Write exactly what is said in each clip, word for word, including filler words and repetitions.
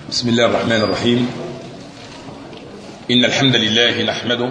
بسم الله الرحمن الرحيم. إن الحمد لله نحمده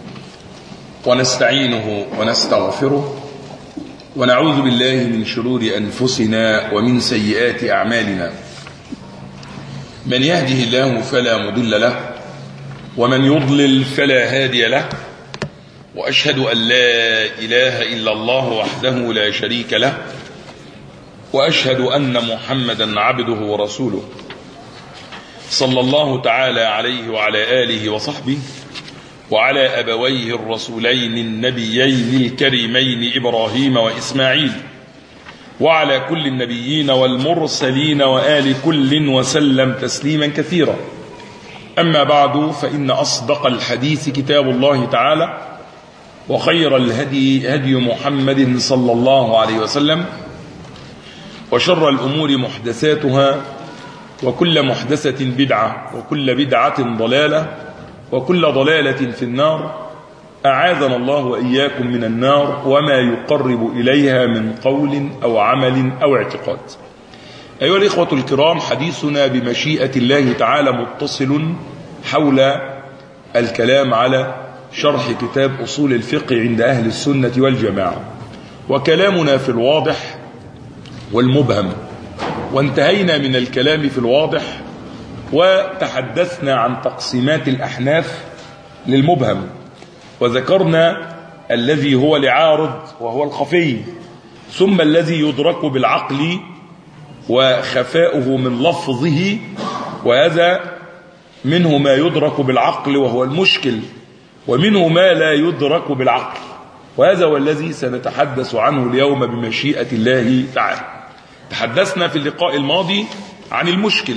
ونستعينه ونستغفره ونعوذ بالله من شرور أنفسنا ومن سيئات أعمالنا. من يهده الله فلا مضل له ومن يضلل فلا هادي له، وأشهد أن لا إله إلا الله وحده لا شريك له، وأشهد أن محمدا عبده ورسوله صلى الله تعالى عليه وعلى آله وصحبه وعلى أبويه الرسولين النبيين الكريمين إبراهيم وإسماعيل، وعلى كل النبيين والمرسلين وآل كل وسلم تسليما كثيرا. أما بعد، فإن أصدق الحديث كتاب الله تعالى، وخير الهدي هدي محمد صلى الله عليه وسلم، وشر الأمور محدثاتها، وكل محدثة بدعة، وكل بدعة ضلالة، وكل ضلالة في النار. أعاذنا الله وإياكم من النار وما يقرب إليها من قول أو عمل أو اعتقاد. أيها الإخوة الكرام، حديثنا بمشيئة الله تعالى متصل حول الكلام على شرح كتاب أصول الفقه عند أهل السنة والجماعة، وكلامنا في الواضح والمبهم، وانتهينا من الكلام في الواضح وتحدثنا عن تقسيمات الأحناف للمبهم، وذكرنا الذي هو لعارض وهو الخفي، ثم الذي يدرك بالعقل وخفاؤه من لفظه، وهذا منه ما يدرك بالعقل وهو المشكل، ومنه ما لا يدرك بالعقل، وهذا هو الذي سنتحدث عنه اليوم بمشيئة الله تعالى. تحدثنا في اللقاء الماضي عن المشكل،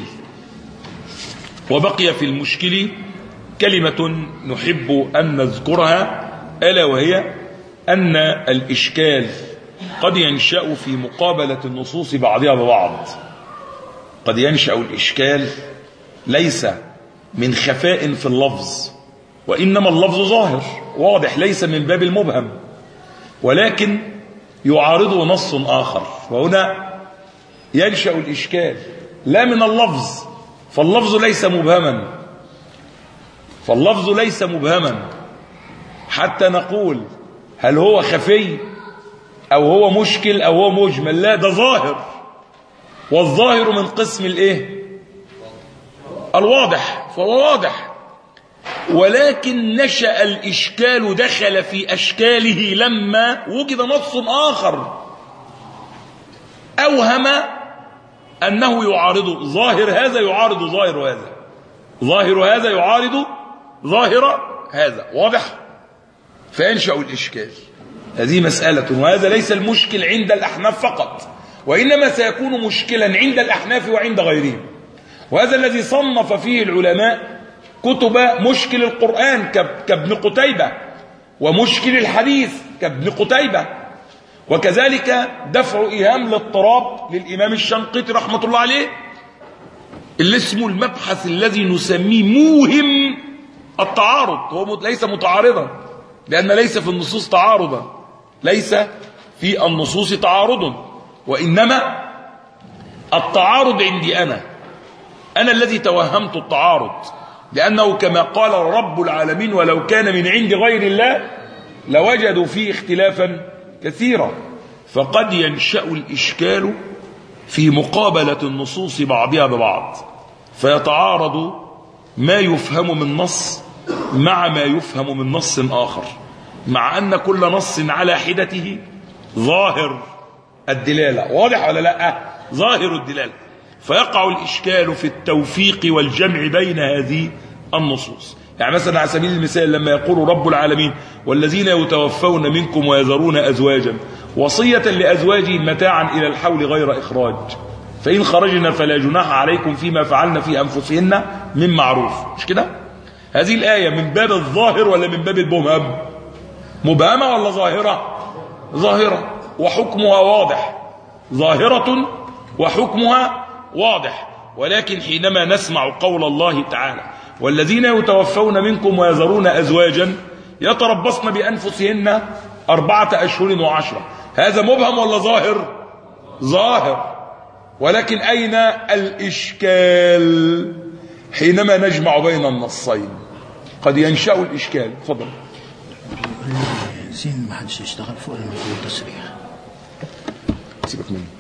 وبقي في المشكل كلمة نحب أن نذكرها، ألا وهي أن الإشكال قد ينشأ في مقابلة النصوص بعضها ببعض. قد ينشأ الإشكال ليس من خفاء في اللفظ، وإنما اللفظ ظاهر واضح ليس من باب المبهم، ولكن يعارضه نص آخر، وهنا ينشأ الإشكال لا من اللفظ، فاللفظ ليس مبهما فاللفظ ليس مبهما حتى نقول هل هو خفي أو هو مشكل أو هو مجمل، لا، ده ظاهر، والظاهر من قسم الايه الواضح، فهو واضح، ولكن نشأ الإشكال دخل في أشكاله لما وجد نص آخر أوهم أنه يعارض ظاهر هذا يعارض ظاهر هذا، ظاهر هذا يعارض ظاهر هذا، واضح؟ فينشأ الإشكال. هذه مسألة، وهذا ليس المشكل عند الأحناف فقط، وإنما سيكون مشكلا عند الأحناف وعند غيرهم، وهذا الذي صنف فيه العلماء كتب مشكل القرآن كابن قتيبة، ومشكل الحديث كابن قتيبة، وكذلك دفع إيهام الاضطراب للإمام الشنقيطي رحمة الله عليه، اللي اسمه المبحث الذي نسميه موهم التعارض. هو ليس متعارضا، لأن ليس في النصوص تعارضا، ليس في النصوص تعارض، وإنما التعارض عندي أنا أنا الذي توهمت التعارض، لأنه كما قال رب العالمين ولو كان من عند غير الله لوجدوا فيه اختلافا كثيرا. فقد ينشأ الإشكال في مقابلة النصوص بعضها ببعض، فيتعارض ما يفهم من نص مع ما يفهم من نص آخر، مع أن كل نص على حدته ظاهر الدلالة، واضح ولا لا؟ ظاهر الدلالة، فيقع الإشكال في التوفيق والجمع بين هذه النصوص. يعني مثلا على سبيل المثال لما يقول رب العالمين والذين يتوفون منكم ويذرون أزواجا وصية لأزواجهم متاعا إلى الحول غير إخراج، فإن خرجنا فلا جناح عليكم فيما فعلنا في أنفسهن من معروف، مش كده؟ هذه الآية من باب الظاهر ولا من باب المبهم؟ مبهمة ولا ظاهرة؟ ظاهرة، وحكمها واضح، ظاهرة وحكمها واضح. ولكن حينما نسمع قول الله تعالى والذين يتوفون منكم ويذرون أزواجا يتربصن بأنفسهن أربعة أشهر وعشرة، هذا مبهم ولا ظاهر؟ ظاهر، ولكن أين الإشكال حينما نجمع بين النصين؟ قد ينشأ الإشكال. تفضل. زين ما حدش يشتغل فوق المنقول تصريح. سيبك منه.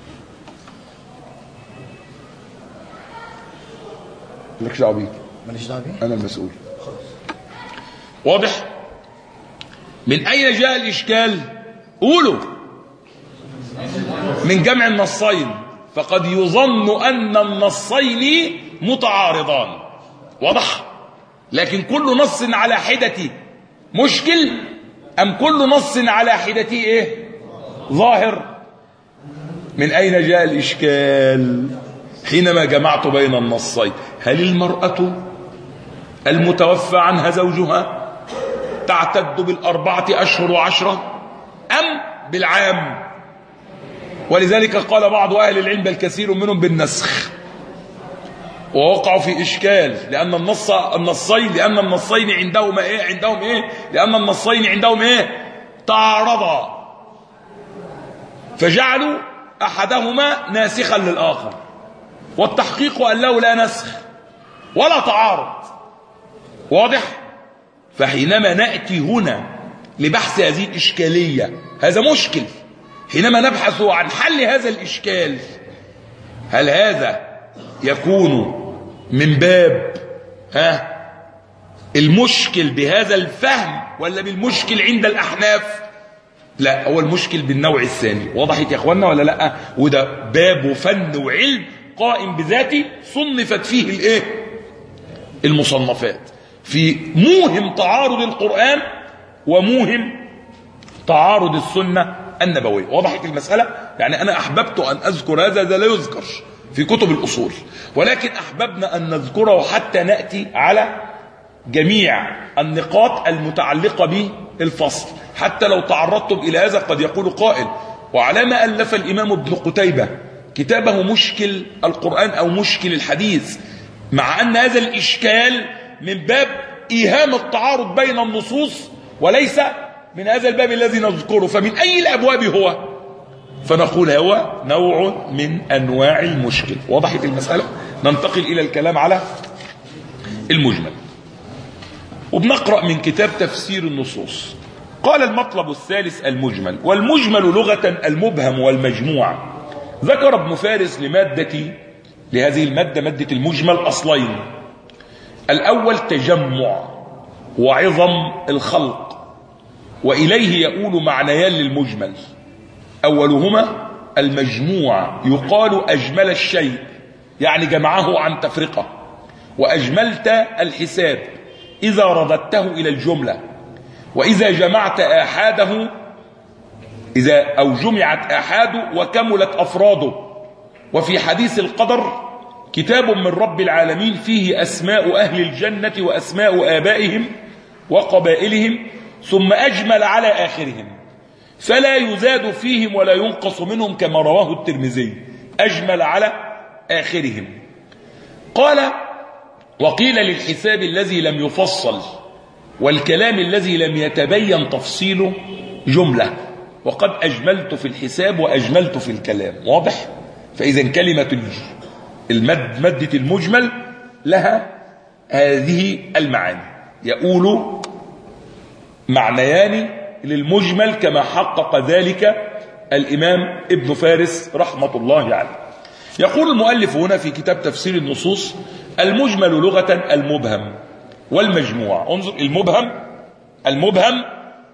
مالكش دعوه بيه. ماليش دعوه بيه. أنا المسؤول. واضح؟ من أين جاء الإشكال؟ قولوا. من جمع النصين، فقد يظن أن النصين متعارضان. واضح؟ لكن كل نص على حدته مشكل أم كل نص على حدته إيه؟ ظاهر. من أين جاء الإشكال حينما جمعت بين النصين؟ هل المرأة المتوفى عنها زوجها تعتد بالأربعة أشهر وعشرة أم بالعام؟ ولذلك قال بعض أهل العلم بل كثير منهم بالنسخ، ووقعوا في إشكال لأن النص النصين لأن النصين عندهم إيه عندهم إيه لأن النصين عندهم إيه تعارضا، فجعلوا أحدهما ناسخا للآخر، والتحقيق أنه لا نسخ ولا تعارض. واضح؟ فحينما نأتي هنا لبحث هذه الإشكالية، هذا مشكل، حينما نبحث عن حل هذا الإشكال، هل هذا يكون من باب ها المشكل بهذا الفهم ولا بالمشكل عند الأحناف؟ لا، هو المشكل بالنوع الثاني. وضحت يا اخوانا ولا لا؟ وده باب وفن وعلم قائم بذاته صنفت فيه الايه المصنفات، في موهم تعارض القرآن وموهم تعارض السنة النبوية. وضحت المسألة؟ يعني أنا أحببت أن أذكر هذا، ذا لا يذكر في كتب الأصول، ولكن أحببنا أن نذكره حتى نأتي على جميع النقاط المتعلقة بالفصل، حتى لو تعرضتم إلى هذا قد يقول قائل: وعلى ما ألف الإمام ابن قتيبة كتابه مشكل القرآن أو مشكل الحديث، مع أن هذا الإشكال من باب إيهام التعارض بين النصوص وليس من هذا الباب الذي نذكره، فمن أي الأبواب هو؟ فنقول هو نوع من أنواع المشكل. وضحت المسألة؟ ننتقل إلى الكلام على المجمل، وبنقرأ من كتاب تفسير النصوص. قال: المطلب الثالث المجمل. والمجمل لغة المبهم والمجموع. ذكر ابن فارس لمادة لهذه المادة مادة المجمل أصلين: الأول تجمع وعظم الخلق، وإليه يقول معنيان للمجمل. أولهما المجموع، يقال أجمل الشيء يعني جمعه عن تفرقة، وأجملت الحساب إذا رددته إلى الجملة، وإذا جمعت آحاده إذا أو جمعت آحاده وكملت أفراده. وفي حديث القدر: كتاب من رب العالمين فيه أسماء أهل الجنة وأسماء آبائهم وقبائلهم، ثم أجمل على آخرهم فلا يزاد فيهم ولا ينقص منهم، كما رواه الترمذي. أجمل على آخرهم. قال: وقيل للحساب الذي لم يفصل والكلام الذي لم يتبين تفصيله جملة، وقد أجملت في الحساب وأجملت في الكلام. واضح؟ فإذا كلمة المد مادة المجمل لها هذه المعاني، يقول معنيان للمجمل كما حقق ذلك الإمام ابن فارس رحمة الله عليه. يقول المؤلف هنا في كتاب تفسير النصوص: المجمل لغة المبهم والمجموع. انظر، المبهم المبهم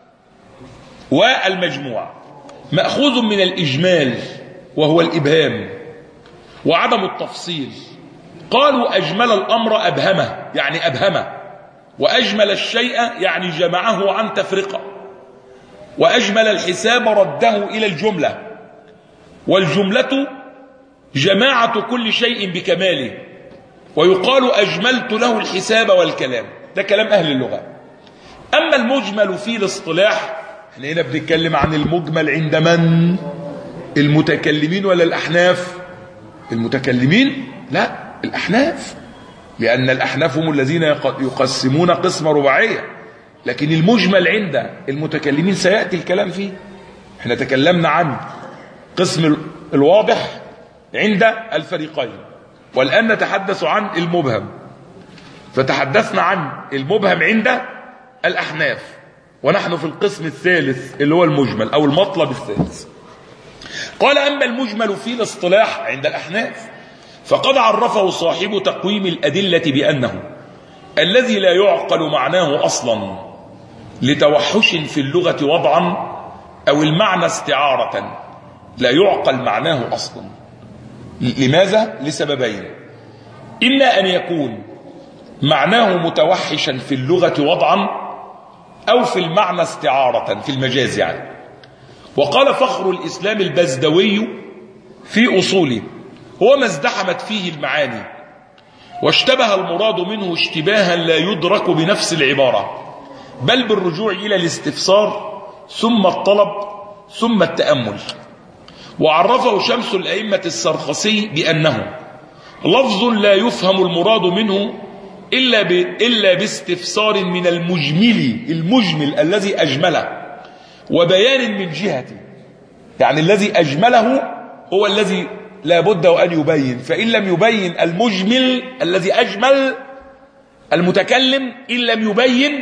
والمجموع مأخوذ من الإجمال وهو الإبهام وعدم التفصيل. قالوا: أجمل الأمر أبهمه يعني أبهمه، وأجمل الشيء يعني جمعه عن تفرقة، وأجمل الحساب رده إلى الجملة، والجملة جماعة كل شيء بكماله، ويقال أجملت له الحساب والكلام. ده كلام أهل اللغة. أما المجمل في الاصطلاح، احنا هنا بنتكلم عن المجمل عند من؟ المتكلمين ولا الأحناف؟ المتكلمين؟ لا، الأحناف، لأن الأحناف هم الذين يقسمون قسمة رباعية. لكن المجمل عند المتكلمين سيأتي الكلام فيه. احنا تكلمنا عن قسم الواضح عند الفريقين. والآن نتحدث عن المبهم، فتحدثنا عن المبهم عند الأحناف، ونحن في القسم الثالث اللي هو المجمل أو المطلب الثالث. قال: أما المجمل في الاصطلاح عند الأحناف فقد عرفه صاحب تقويم الأدلة بأنه الذي لا يعقل معناه أصلا لتوحش في اللغة وضعا أو المعنى استعارة. لا يعقل معناه أصلا. لماذا؟ لسببين: إما أن يكون معناه متوحشا في اللغة وضعا أو في المعنى استعارة في المجاز يعني. وقال فخر الإسلام البزدوي في أصوله: هو ما ازدحمت فيه المعاني واشتبه المراد منه اشتباها لا يدرك بنفس العبارة، بل بالرجوع إلى الاستفسار ثم الطلب ثم التأمل. وعرفه شمس الأئمة السرخسي بأنه لفظ لا يفهم المراد منه إلا, ب... إلا باستفسار من المجمل المجمل الذي أجمله، وبيان من جهته، يعني الذي أجمله هو الذي لا بد وأن يبين، فإن لم يبين المجمل الذي أجمل المتكلم إن لم يبين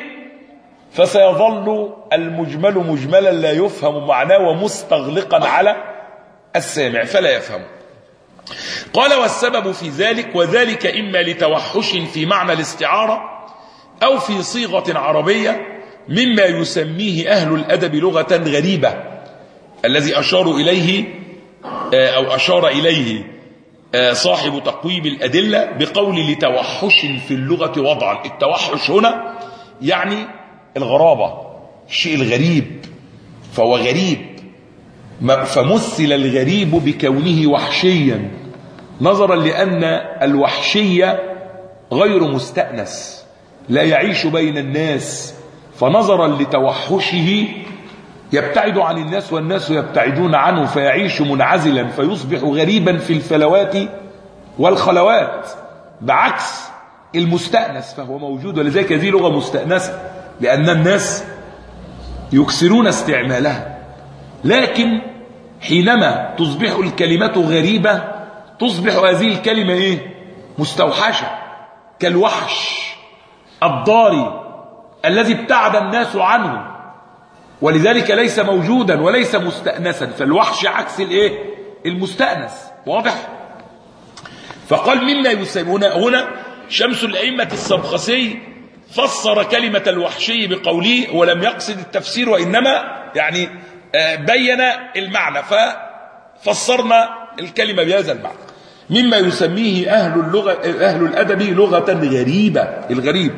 فسيظل المجمل مجملا لا يفهم معناه ومستغلقا على السامع فلا يفهم. قال: والسبب في ذلك وذلك إما لتوحش في معنى الاستعارة أو في صيغة عربية مما يسميه أهل الأدب لغة غريبة، الذي أشار إليه أو أشار إليه صاحب تقويم الأدلة بقول لتوحش في اللغة وضعا. التوحش هنا يعني الغرابة، الشيء الغريب، فهو غريب، فمثل الغريب بكونه وحشيا نظرا لأن الوحشية غير مستأنس لا يعيش بين الناس، فنظرا لتوحشه يبتعد عن الناس والناس يبتعدون عنه فيعيش منعزلا فيصبح غريبا في الفلوات والخلوات، بعكس المستأنس فهو موجود. ولذلك هذه لغة مستأنسة لأن الناس يكسرون استعمالها. لكن حينما تصبح الكلمة غريبة تصبح هذه الكلمة إيه؟ مستوحشة، كالوحش الضاري الذي ابتعد الناس عنه، ولذلك ليس موجودا وليس مستأنسا، فالوحش عكس الايه؟ المستأنس. واضح؟ فقال مما يسمون هنا شمس الأئمة السرخسي فسر كلمة الوحشي بقوله ولم يقصد التفسير وإنما يعني بين المعنى، ففسرنا الكلمة بهذا المعنى. مما يسميه أهل اللغة أهل الأدب لغة غريبة، الغريب.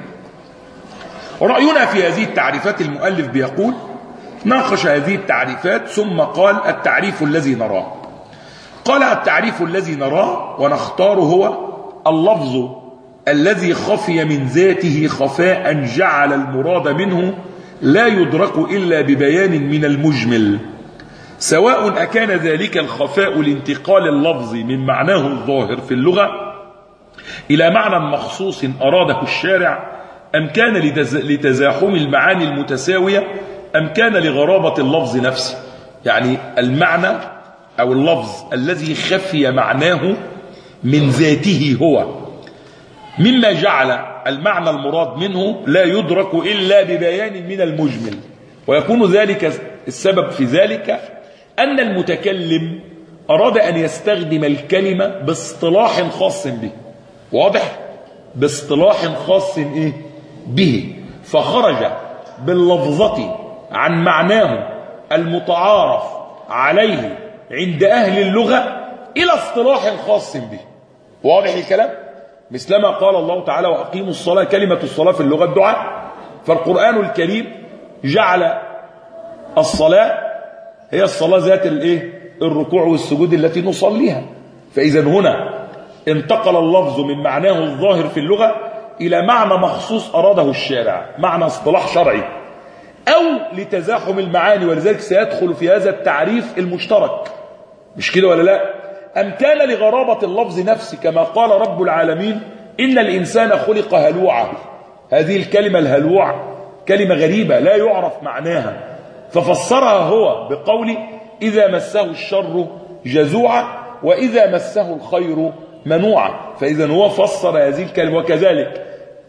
رأينا في هذه التعريفات المؤلف بيقول ناقش هذه التعريفات ثم قال التعريف الذي نراه. قال التعريف الذي نراه ونختاره هو اللفظ الذي خفي من ذاته خفاء جعل المراد منه لا يدرك إلا ببيان من المجمل، سواء أكان ذلك الخفاء لانتقال اللفظ من معناه الظاهر في اللغة إلى معنى مخصوص أراده الشارع، أم كان لتزاحم المعاني المتساوية، أم كان لغرابة اللفظ نفسه. يعني المعنى أو اللفظ الذي خفي معناه من ذاته هو مما جعل المعنى المراد منه لا يدرك إلا ببيان من المجمل. ويكون ذلك السبب في ذلك أن المتكلم أراد أن يستخدم الكلمة باصطلاح خاص به. واضح؟ باصطلاح خاص إيه؟ به، فخرج باللفظة عن معناه المتعارف عليه عند أهل اللغة إلى اصطلاح خاص به. واضح الكلام؟ مثلما قال الله تعالى وأقيموا الصلاة، كلمة الصلاة في اللغة الدعاء، فالقرآن الكريم جعل الصلاة هي الصلاة ذات الايه؟ الركوع والسجود التي نصليها. فإذا هنا انتقل اللفظ من معناه الظاهر في اللغة إلى معنى مخصوص أراده الشارع، معنى اصطلاح شرعي، أو لتزاحم المعاني، ولذلك سيدخل في هذا التعريف المشترك. مش كده ولا لا؟ أم كان لغرابة اللفظ نفسه، كما قال رب العالمين إن الإنسان خلق هلوعا. هذه الكلمة الهلوع كلمة غريبة لا يعرف معناها، ففسرها هو بقول إذا مسه الشر جزوعا، وإذا مسه الخير منوعا. فإذا هو فسر هذه الكلمة. وكذلك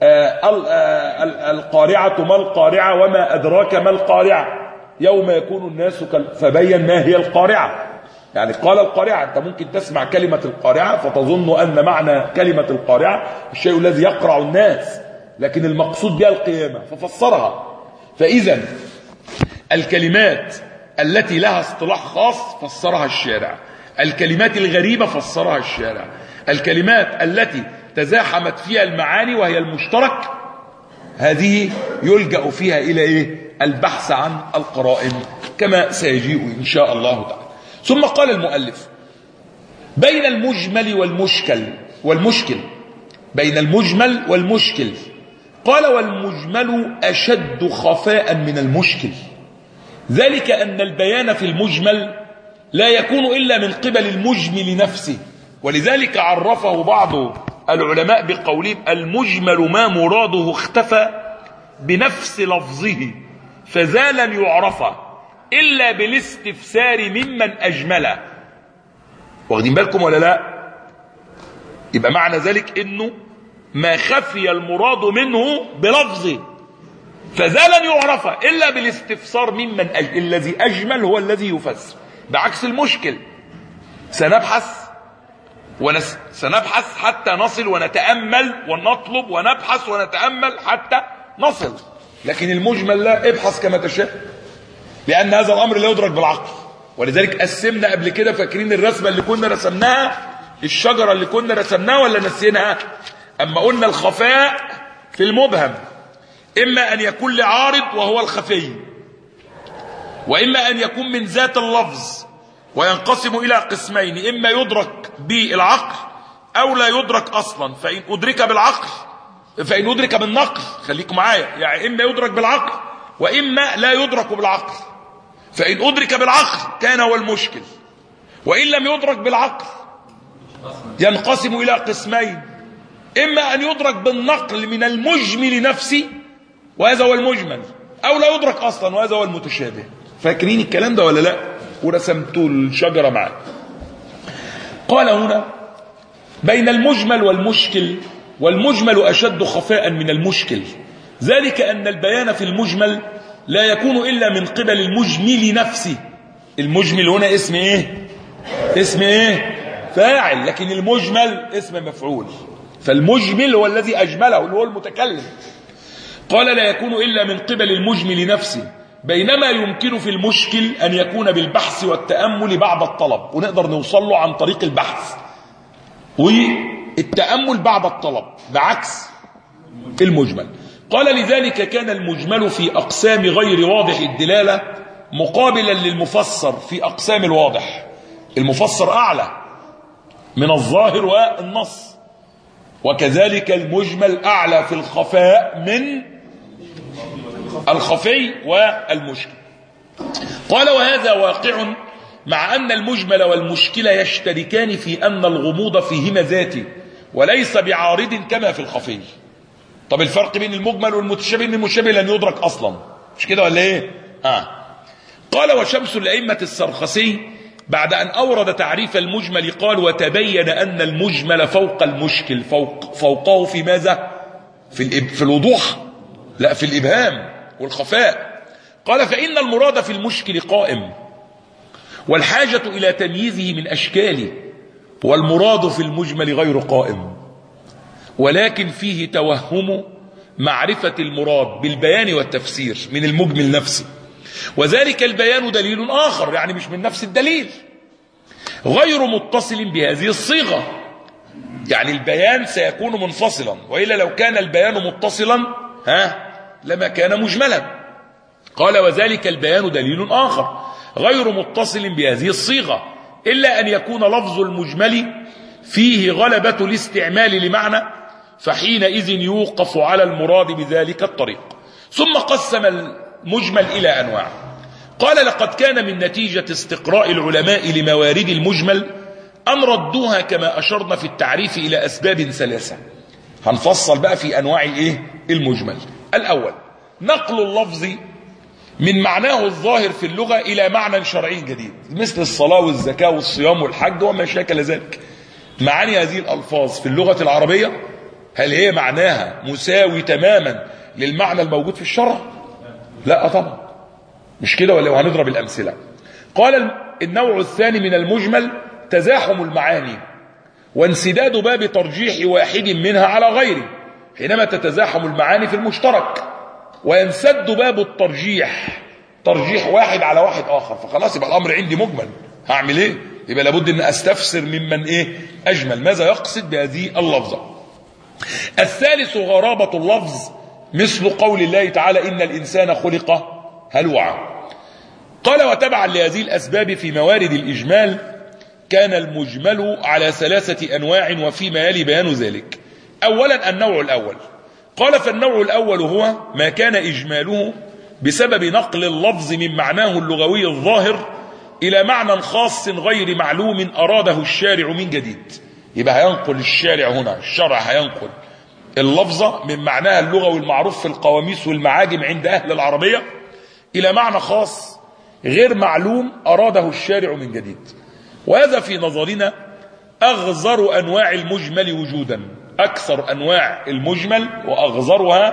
القارعة ما القارعة وما أدراك ما القارعة يوم يكون الناس كال... فبين ما هي القارعة. يعني قال القارعة، أنت ممكن تسمع كلمة القارعة فتظن أن معنى كلمة القارعة الشيء الذي يقرع الناس، لكن المقصود بها القيامة ففسرها. فإذا الكلمات التي لها اصطلاح خاص فسرها الشارع، الكلمات الغريبة فسرها الشارع، الكلمات التي تزاحمت فيها المعاني وهي المشترك هذه يلجأ فيها إلى إيه؟ البحث عن القرائن كما سيجيء إن شاء الله تعالى. ثم قال المؤلف بين المجمل والمشكل والمشكل بين المجمل والمشكل قال والمجمل أشد خفاء من المشكل، ذلك أن البيان في المجمل لا يكون إلا من قبل المجمل نفسه، ولذلك عرفه بعض العلماء بقولهم المجمل ما مراده اختفى بنفس لفظه فذا لم يعرف إلا بالاستفسار ممن أجمله. واخدين بالكم ولا لا؟ يبقى معنى ذلك إنه ما خفي المراد منه بلفظه فذا لن يعرف إلا بالاستفسار ممن أجمل. الذي أجمل هو الذي يفسر، بعكس المشكل سنبحث ونس... سنبحث حتى نصل ونتأمل ونطلب ونبحث ونتأمل حتى نصل، لكن المجمل لا، ابحث كما تشاء، لأن هذا الأمر لا يدرك بالعقل. ولذلك قسمنا قبل كده، فاكرين الرسمة اللي كنا رسمناها، الشجرة اللي كنا رسمناها ولا نسيناها؟ أما قلنا الخفاء في المبهم إما أن يكون لعارض وهو الخفي، وإما أن يكون من ذات اللفظ، وينقسم إلى قسمين، إما يدرك بالعقل أو لا يدرك أصلا. فإن أدرك بالعقل فإن أدرك بالنقل، خليكم معايا، يعني إما يدرك بالعقل وإما لا يدرك بالعقل. فإن أدرك بالعقل كان هو المشكل، وإن لم يدرك بالعقل ينقسم إلى قسمين، إما أن يدرك بالنقل من المجمل نفسه وهذا هو المجمل، أو لا يدرك أصلا وهذا هو المتشابه. فاكرين الكلام ده ولا لا؟ ورسمتوا الشجرة معي. قال هنا بين المجمل والمشكل والمجمل أشد خفاء من المشكل، ذلك أن البيان في المجمل لا يكون إلا من قبل المجمل نفسه. المجمل هنا اسم إيه؟ اسم إيه؟ فاعل، لكن المجمل اسم مفعول. فالمجمل هو الذي أجمله اللي هو المتكلم. قال لا يكون إلا من قبل المجمل نفسه، بينما يمكن في المشكل أن يكون بالبحث والتأمل بعد الطلب، ونقدر نوصل له عن طريق البحث والتأمل بعد الطلب، بعكس المجمل. قال لذلك كان المجمل في أقسام غير واضح الدلالة مقابلا للمفسر في أقسام الواضح. المفسر أعلى من الظاهر والنص، وكذلك المجمل أعلى في الخفاء من الخفي والمشكل. قال وهذا واقع مع أن المجمل والمشكل يشتركان في أن الغموض فيهما ذاتي وليس بعارض كما في الخفي. طب الفرق بين المجمل والمتشابه ان المتشابه لن يدرك أصلا، مش كده ولا ايه؟ آه. قال وشمس الأئمة السرخسي بعد أن أورد تعريف المجمل قال وتبين أن المجمل فوق المشكل، فوق فوقه في ماذا؟ في, الإب في الوضوح، لا في الإبهام والخفاء. قال فإن المراد في المشكل قائم، والحاجة إلى تمييزه من أشكاله، والمراد في المجمل غير قائم، ولكن فيه توهم معرفة المراد بالبيان والتفسير من المجمل نفسه، وذلك البيان دليل آخر، يعني مش من نفس الدليل، غير متصل بهذه الصيغة. يعني البيان سيكون منفصلا، وإلا لو كان البيان متصلا ها لما كان مجملا. قال وذلك البيان دليل آخر غير متصل بهذه الصيغة، إلا أن يكون لفظ المجمل فيه غلبة الاستعمال لمعنى، فحينئذ يوقف على المراد بذلك الطريق. ثم قسم المجمل إلى أنواع. قال لقد كان من نتيجة استقراء العلماء لموارد المجمل أن ردوها كما أشرنا في التعريف إلى أسباب ثلاثة. هنفصل بقى في أنواع الإيه؟ المجمل. الأول نقل اللفظ من معناه الظاهر في اللغة إلى معنى شرعي جديد، مثل الصلاة والزكاة والصيام والحج وما شاكل ذلك. معاني هذه الألفاظ في اللغة العربية هل هي معناها مساوي تماما للمعنى الموجود في الشرع؟ لا طبعا، مش كده ولا؟ وهنضرب الأمثلة. قال النوع الثاني من المجمل تزاحم المعاني وانسداد باب ترجيح واحد منها على غيره، حينما تتزاحم المعاني في المشترك وينسد باب الترجيح، ترجيح واحد على واحد آخر، فخلاص يبقى الأمر عندي مجمل، هعمل ايه؟ يبقى لابد ان استفسر ممن ايه اجمل، ماذا يقصد بهذه اللفظة. الثالث غرابة اللفظ، مثل قول الله تعالى إن الإنسان خلق هلوعا. قال وتبعا لهذه الأسباب في موارد الإجمال كان المجمل على ثلاثة أنواع وفيما يلي بيان ذلك. أولا النوع الأول، قال فالنوع الأول هو ما كان إجماله بسبب نقل اللفظ من معناه اللغوي الظاهر إلى معنى خاص غير معلوم أراده الشارع من جديد. يبقى هينقل الشارع هنا، الشرع هينقل اللفظة من معناها اللغوي المعروف في القواميس والمعاجم عند أهل العربية إلى معنى خاص غير معلوم أراده الشارع من جديد. وهذا في نظرنا أغزر أنواع المجمل وجودا، أكثر أنواع المجمل وأغزرها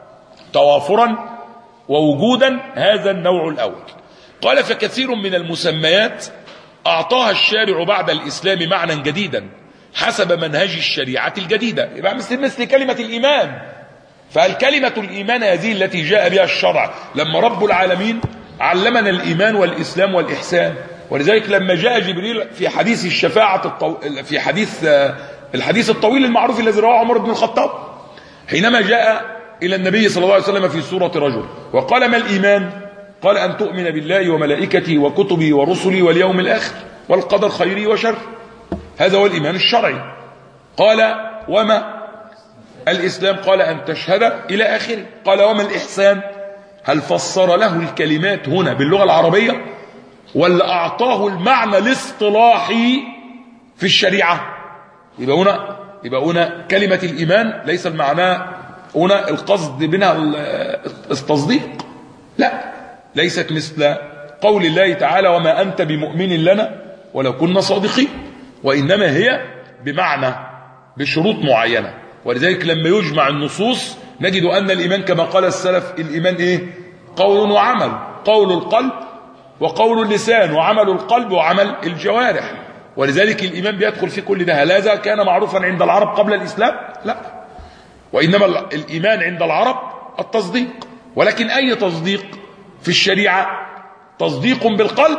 توافرا ووجودا هذا النوع الأول. قال فكثير من المسميات أعطاها الشارع بعد الإسلام معنى جديدا حسب منهج الشريعة الجديدة. يبقى مثل, مثل كلمة الإيمان، فالكلمة الإيمان هذه التي جاء بها الشرع لما رب العالمين علمنا الإيمان والإسلام والإحسان. ولذلك لما جاء جبريل في حديث الشفاعة الطو... في حديث الحديث الطويل المعروف الذي رواه عمر بن الخطاب، حينما جاء إلى النبي صلى الله عليه وسلم في سورة رجل وقال ما الإيمان؟ قال أن تؤمن بالله وملائكته وكتبه ورسله واليوم الآخر والقدر خيره وشر، هذا هو الإيمان الشرعي. قال وما الإسلام؟ قال أن تشهد إلى آخره. قال وما الإحسان؟ هل فسر له الكلمات هنا باللغة العربية ولا أعطاه المعنى الاصطلاحي في الشريعة؟ يبقى هنا يبقى هنا كلمة الإيمان ليس المعنى هنا القصد منها التصديق، لا، ليست مثل قول الله تعالى وما أنت بمؤمن لنا ولو كنا صادقين، وإنما هي بمعنى بشروط معينة. ولذلك لما يجمع النصوص نجد أن الإيمان كما قال السلف الإيمان إيه؟ قول وعمل، قول القلب وقول اللسان وعمل القلب وعمل الجوارح. ولذلك الإيمان بيدخل في كل ده. هل هذا كان معروفا عند العرب قبل الإسلام؟ لا، وإنما الإيمان عند العرب التصديق. ولكن أي تصديق في الشريعة؟ تصديق بالقلب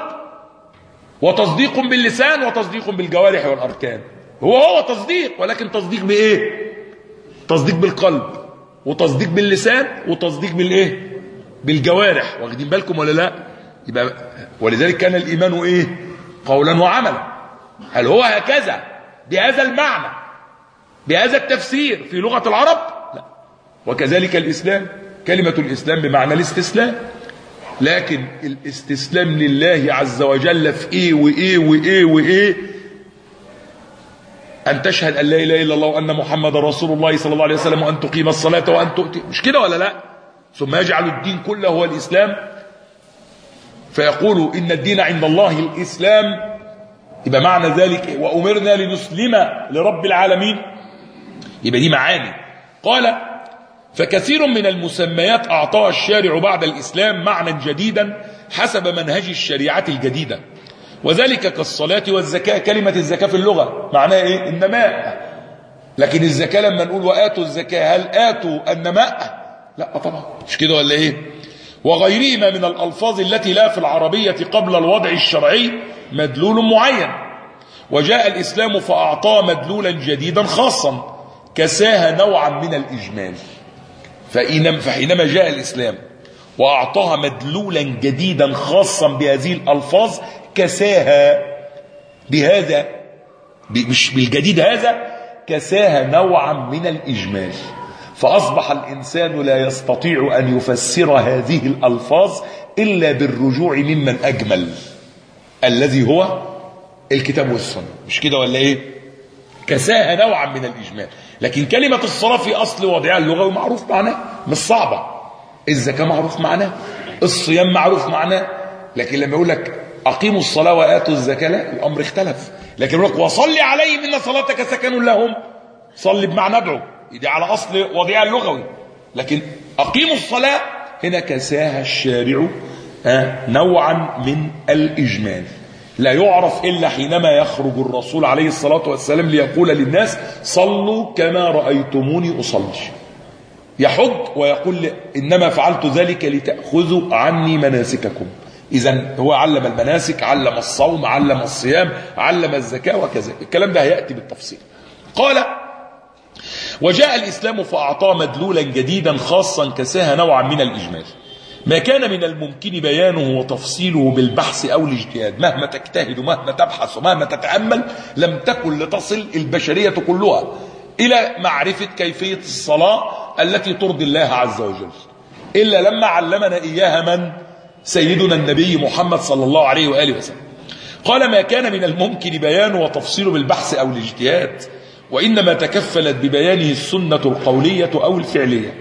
وتصديق باللسان وتصديق بالجوارح والأركان. هو هو تصديق، ولكن تصديق بإيه؟ تصديق بالقلب وتصديق باللسان وتصديق بالإيه؟ بالجوارح. واخدين بالكم ولا لا؟ يبقى ولذلك كان الإيمان إيه؟ قولا وعملا. هل هو هكذا بهذا المعنى بهذا التفسير في لغة العرب؟ لا. وكذلك الإسلام، كلمة الإسلام بمعنى الاستسلام، لكن الاستسلام لله عز وجل في ايه وايه وايه وايه؟ ان تشهد ان لا اله الا الله وان محمد رسول الله صلى الله عليه وسلم وان تقيم الصلاه وان تؤتي، مش كده ولا لا؟ ثم يجعل الدين كله هو الاسلام، فيقول ان الدين عند الله الاسلام. يبقى معنى ذلك وامرنا لنسلم لرب العالمين. يبقى دي معاني. قال فكثير من المسميات أعطاها الشارع بعد الإسلام معنى جديدا حسب منهج الشريعة الجديدة، وذلك كالصلاة والزكاة. كلمة الزكاة في اللغة معناها إيه؟ النماء. لكن الزكاة لما نقول وآتوا الزكاة، هل آتوا النماء؟ لا طبعا، مش كده ولا إيه؟ وغيرهما من الألفاظ التي لا في العربية قبل الوضع الشرعي مدلول معين، وجاء الإسلام فأعطاه مدلولا جديدا خاصا كساها نوعا من الإجمال. فحينما جاء الإسلام وأعطاها مدلولا جديدا خاصا بهذه الألفاظ كساها بهذا، مش بالجديد هذا، كساها نوعا من الإجمال، فأصبح الإنسان لا يستطيع أن يفسر هذه الألفاظ إلا بالرجوع ممن أجمل الذي هو الكتاب والسنة. مش كده ولا إيه؟ كساها نوعا من الإجمال. لكن كلمة الصلاة في أصل وضعها اللغوي معروف معناه، مش صعبة. الزكاة معروف معناه، الصيام معروف معناه، لكن لما يقول لك أقيموا الصلاة وآتوا الزكاة لا، الأمر اختلف. لكن يقول لك وصل عليهم إن صلاتك سكن لهم، صلي بمعنى ادعو، دي على أصل وضعها اللغوي. لكن أقيموا الصلاة هنا كساها الشارع نوعا من الإجمال، لا يعرف إلا حينما يخرج الرسول عليه الصلاة والسلام ليقول للناس صلوا كما رأيتموني أصلي، يحج ويقول إنما فعلت ذلك لتأخذوا عني مناسككم. إذن هو علم المناسك، علم الصوم، علم الصيام، علم الزكاة وكذا. الكلام ده هيأتي بالتفصيل. قال وجاء الإسلام فأعطى مدلولا جديدا خاصا كساها نوعا من الإجمال، ما كان من الممكن بيانه وتفصيله بالبحث أو الاجتهاد. مهما تجتهد ومهما تبحث ومهما تتأمل لم تكن لتصل البشرية كلها إلى معرفة كيفية الصلاة التي ترضي الله عز وجل إلا لما علمنا إياها من؟ سيدنا النبي محمد صلى الله عليه وآله وسلم. قال ما كان من الممكن بيانه وتفصيله بالبحث أو الاجتهاد، وإنما تكفلت ببيانه السنة القولية أو الفعلية.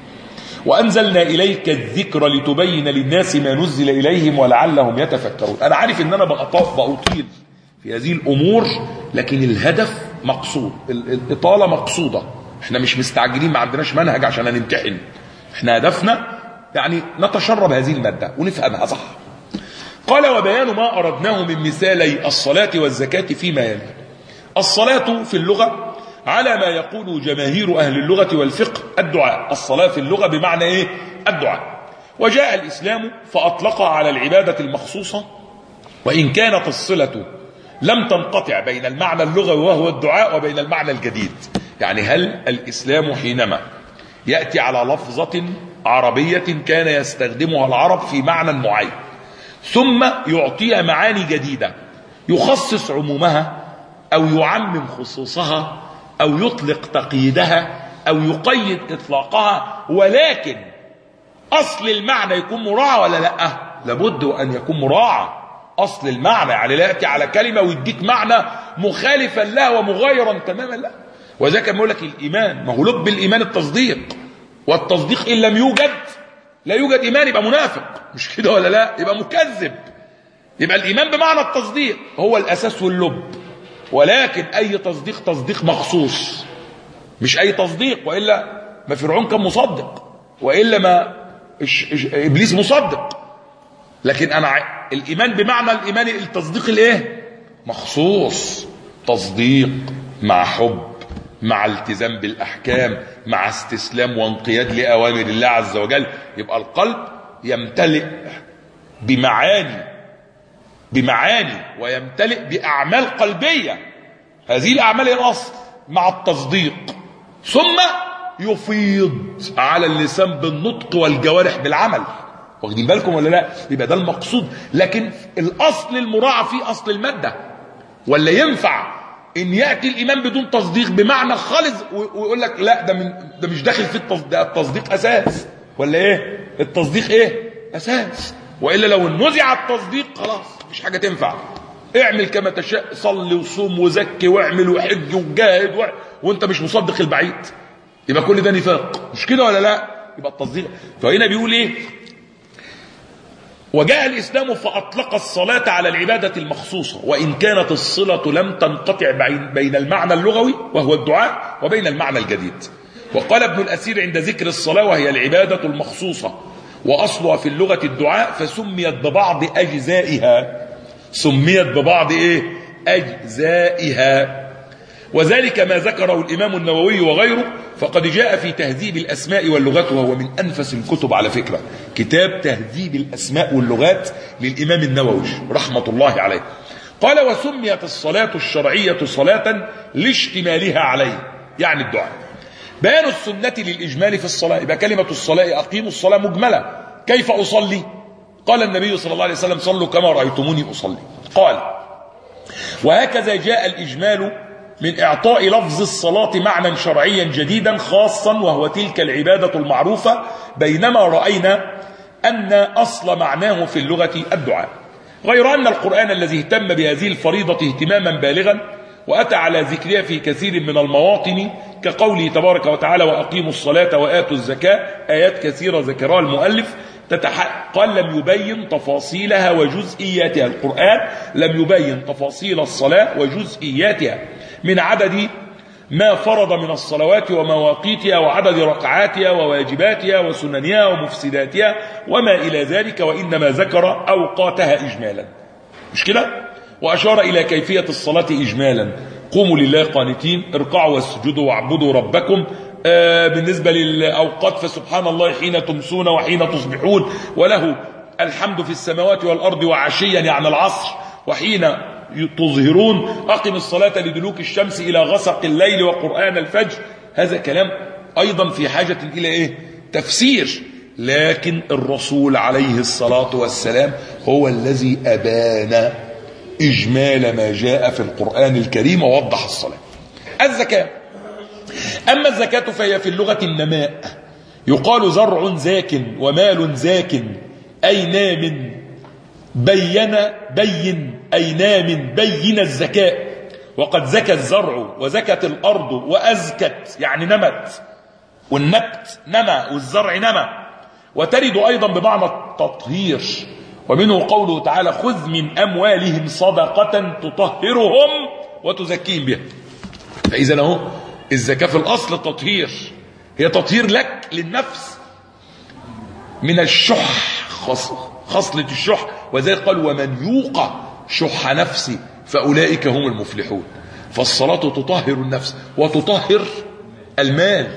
وأنزلنا إليك الذكر لتبين للناس ما نزل إليهم ولعلهم يتفكرون. أنا عارف إن أنا بأطيل في هذه الأمور، لكن الهدف مقصود، الإطالة مقصودة. احنا مش مستعجلين، ما عندناش منهج عشان نمتحن، احنا هدفنا يعني نتشرب هذه المادة ونفهمها صح. قال وبيان ما أردناه من مثالي الصلاة والزكاة فيما يلي. الصلاة في اللغة على ما يقول جماهير أهل اللغة والفقه الدعاء. الصلاة في اللغة بمعنى إيه؟ الدعاء. وجاء الإسلام فأطلق على العبادة المخصوصة، وإن كانت الصلة لم تنقطع بين المعنى اللغوي وهو الدعاء وبين المعنى الجديد. يعني هل الإسلام حينما يأتي على لفظة عربية كان يستخدمها العرب في معنى معين ثم يعطيها معاني جديدة، يخصص عمومها أو يعمم خصوصها أو يطلق تقييدها أو يقيد إطلاقها، ولكن أصل المعنى يكون مراعى ولا لا؟ لابد أن يكون مراعى أصل المعنى. يعني لا يأتي على كلمة ويديك معنى مخالفا له ومغايرا تماما لا. وذلك كما يقول لك الإيمان، ما هو لب الإيمان التصديق، والتصديق إن لم يوجد لا يوجد إيمان، يبقى منافق، مش كده ولا لا؟ يبقى مكذب. يبقى الإيمان بمعنى التصديق هو الأساس واللب، ولكن أي تصديق تصديق مخصوص، مش أي تصديق، وإلا ما فرعون كان مصدق، وإلا ما إش إش إبليس مصدق. لكن أنا الإيمان بمعنى الإيمان التصديق الإيه؟ مخصوص، تصديق مع حب، مع التزام بالأحكام، مع استسلام وانقياد لأوامر الله عز وجل. يبقى القلب يمتلئ بمعاني بمعاني ويمتلئ بأعمال قلبية، هذه الأعمال هي الأصل مع التصديق، ثم يفيض على اللسان بالنطق والجوارح بالعمل. واخدين بالكم ولا لا؟ يبقى ده المقصود. لكن الأصل المراعى فيه أصل المادة، ولا ينفع ان ياتي الايمان بدون تصديق بمعنى خالص ويقول لك لا ده من ده مش داخل في التصديق، التصديق اساس ولا ايه؟ التصديق ايه؟ اساس. والا لو نزع التصديق خلاص مفيش حاجه تنفع. اعمل كما تشاء، صلي وصوم وزكي واعمل وحج وجاهد و... وانت مش مصدق البعيد، يبقى كل ده نفاق، مش كده ولا لا؟ يبقى التصديق. فهنا بيقول ايه؟ وجاء الإسلام فأطلق الصلاة على العبادة المخصوصة، وإن كانت الصلة لم تنقطع بين المعنى اللغوي وهو الدعاء وبين المعنى الجديد. وقال ابن الأثير عند ذكر الصلاة وهي العبادة المخصوصة وأصلها في اللغة الدعاء، فسميت ببعض أجزائها، سميت ببعض إيه؟ أجزائها. وذلك ما ذكره الإمام النووي وغيره، فقد جاء في تهذيب الأسماء واللغات، وهو من أنفس الكتب على فكرة، كتاب تهذيب الأسماء واللغات للإمام النووي رحمة الله عليه. قال وسميت الصلاة الشرعية صلاة لاشتمالها عليه، يعني الدعاء. بيان السنة للإجمال في الصلاة، يبقى كلمة الصلاة أقيموا الصلاة مجملة. كيف أصلي؟ قال النبي صلى الله عليه وسلم صلوا كما رأيتموني أصلي. قال وهكذا جاء الإجمال من إعطاء لفظ الصلاة معنى شرعيا جديدا خاصا، وهو تلك العبادة المعروفة، بينما رأينا أن أصل معناه في اللغة الدعاء. غير أن القرآن الذي اهتم بهذه الفريضة اهتماما بالغا وأتى على ذكرها في كثير من المواطن، كقوله تبارك وتعالى وأقيموا الصلاة وآتوا الزكاة، آيات كثيرة ذكرها المؤلف، تتح... قال لم يبين تفاصيلها وجزئياتها. القرآن لم يبين تفاصيل الصلاة وجزئياتها من عدد ما فرض من الصلوات ومواقيتها وعدد ركعاتها وواجباتها وسننها ومفسداتها وما إلى ذلك، وإنما ذكر أوقاتها إجمالا. مش كده؟ وأشار إلى كيفية الصلاة إجمالا: قوموا لله قانتين، اركعوا واسجدوا واعبدوا ربكم. آه بالنسبة للأوقات فسبحان الله حين تمسون وحين تصبحون، وله الحمد في السماوات والأرض وعشيا يعني العصر، وحين تظهرون، أقم الصلاة لدلوك الشمس إلى غسق الليل وقرآن الفجر. هذا كلام أيضا في حاجة إلى إيه؟ تفسير. لكن الرسول عليه الصلاة والسلام هو الذي أبان إجمال ما جاء في القرآن الكريم ووضح الصلاة. الزكاة، أما الزكاة فهي في اللغة النماء، يقال زرع زاك ومال زاك، أي نام بين بين أي نام بين الزكاة. وقد زكى الزرع وزكت الأرض وأزكت يعني نمت، والنبت نمى والزرع نمى. وترد أيضا بمعنى التطهير، ومنه قوله تعالى: خذ من أموالهم صدقة تطهرهم وتزكيهم بها. فإذا هو الزكاة في الأصل تطهير، هي تطهير لك للنفس من الشح، خصلة الشح. وذلك قال: ومن يوق شح نفسي فأولئك هم المفلحون. فالصلاة تطهر النفس وتطهر المال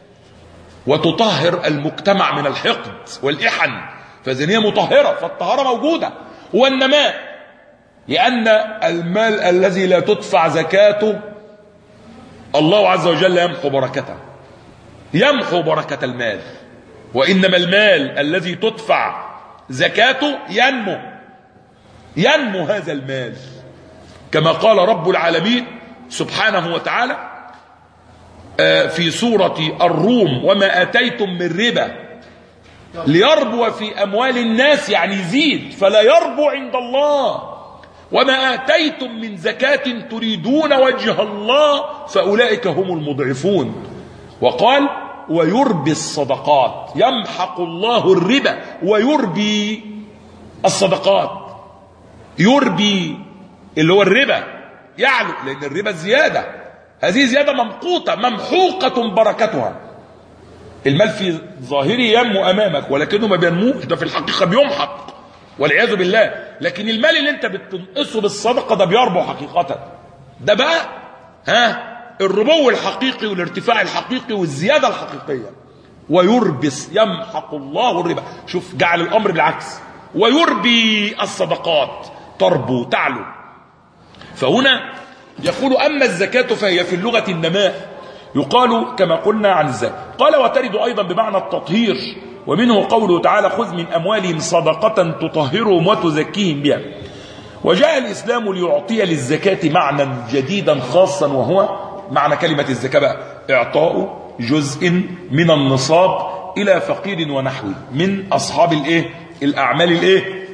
وتطهر المجتمع من الحقد والإحن، فإذن هي مطهرة، فالطهارة موجودة. والنماء لأن المال الذي لا تدفع زكاته الله عز وجل يمحو بركته، يمحو بركة المال. وإنما المال الذي تدفع زكاته ينمو، ينمو هذا المال، كما قال رب العالمين سبحانه وتعالى في سورة الروم: وما آتيتم من ربا ليربو في أموال الناس، يعني يزيد فلا يربو عند الله. وما آتيتم من زكاة تريدون وجه الله فأولئك هم المضعفون. وقال: ويربي الصدقات، يمحق الله الربا ويربي الصدقات. يربي اللي هو الربا يعلو، لأن الربا زيادة، هذه زيادة ممقوتة ممحوقة بركتها. المال في ظاهره ينمو أمامك ولكنه ما بينموش، ده في الحقيقة بيمحق والعياذ بالله. لكن المال اللي انت بتنقصه بالصدقة ده بيربو حقيقة. ده بقى ها الربو الحقيقي والارتفاع الحقيقي والزيادة الحقيقية. ويربس، يمحق الله الربا. شوف جعل الأمر بالعكس، ويربي الصدقات، تربو تعلو. فهنا يقول: أما الزكاة فهي في اللغة النماء، يقال كما قلنا عن الزكاة. قال: وترد أيضا بمعنى التطهير، ومنه قوله تعالى: خذ من أموالهم صدقة تطهرهم وتزكيهم بها. وجاء الإسلام ليعطي للزكاة معنى جديدا خاصا، وهو معنى كلمة الزكاة بقى: إعطاء جزء من النصاب إلى فقير ونحوه من أصحاب الإيه؟ الأعمال الإيه؟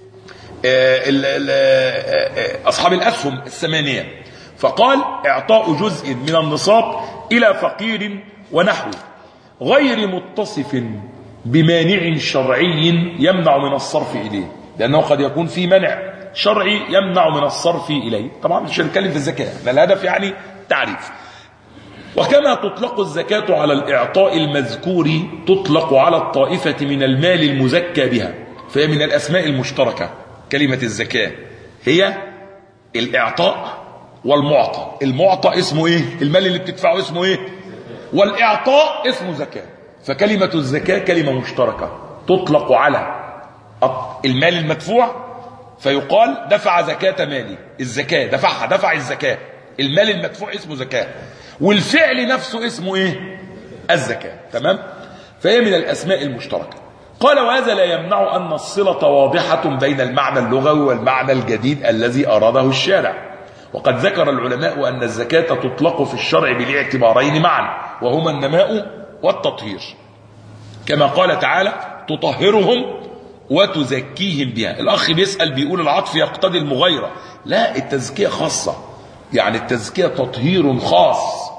أصحاب الأسهم الثمانية. فقال: إعطاء جزء من النصاب إلى فقير ونحوه غير متصف بمانع شرعي يمنع من الصرف إليه، لأنه قد يكون في منع شرعي يمنع من الصرف إليه. طبعا مش هنتكلم في الزكاة، الهدف يعني تعريف. وكما تطلق الزكاة على الإعطاء المذكور تطلق على الطائفة من المال المزكى بها، فهي من الأسماء المشتركة. كلمة الزكاة هي الإعطاء والمعطى. المعطى اسمه إيه؟ المال اللي بتدفعه اسمه إيه؟ والإعطاء اسمه زكاة. فكلمة الزكاة كلمة مشتركة تطلق على المال المدفوع، فيقال دفع زكاة مالي، الزكاة دفعها، دفع الزكاة. المال المدفوع اسمه زكاة، والفعل نفسه اسمه ايه؟ الزكاة. تمام؟ فهي من الأسماء المشتركة. قال: وهذا لا يمنع أن الصلة واضحة بين المعنى اللغوي والمعنى الجديد الذي أراده الشارع. وقد ذكر العلماء أن الزكاة تطلق في الشرع بالاعتبارين معا، وهما النماء والتطهير، كما قال تعالى: تطهرهم وتزكيهم بها. الأخ بيسأل بيقول العطف يقتضي المغايرة. لا، التزكية خاصة، يعني التزكية تطهير خاص،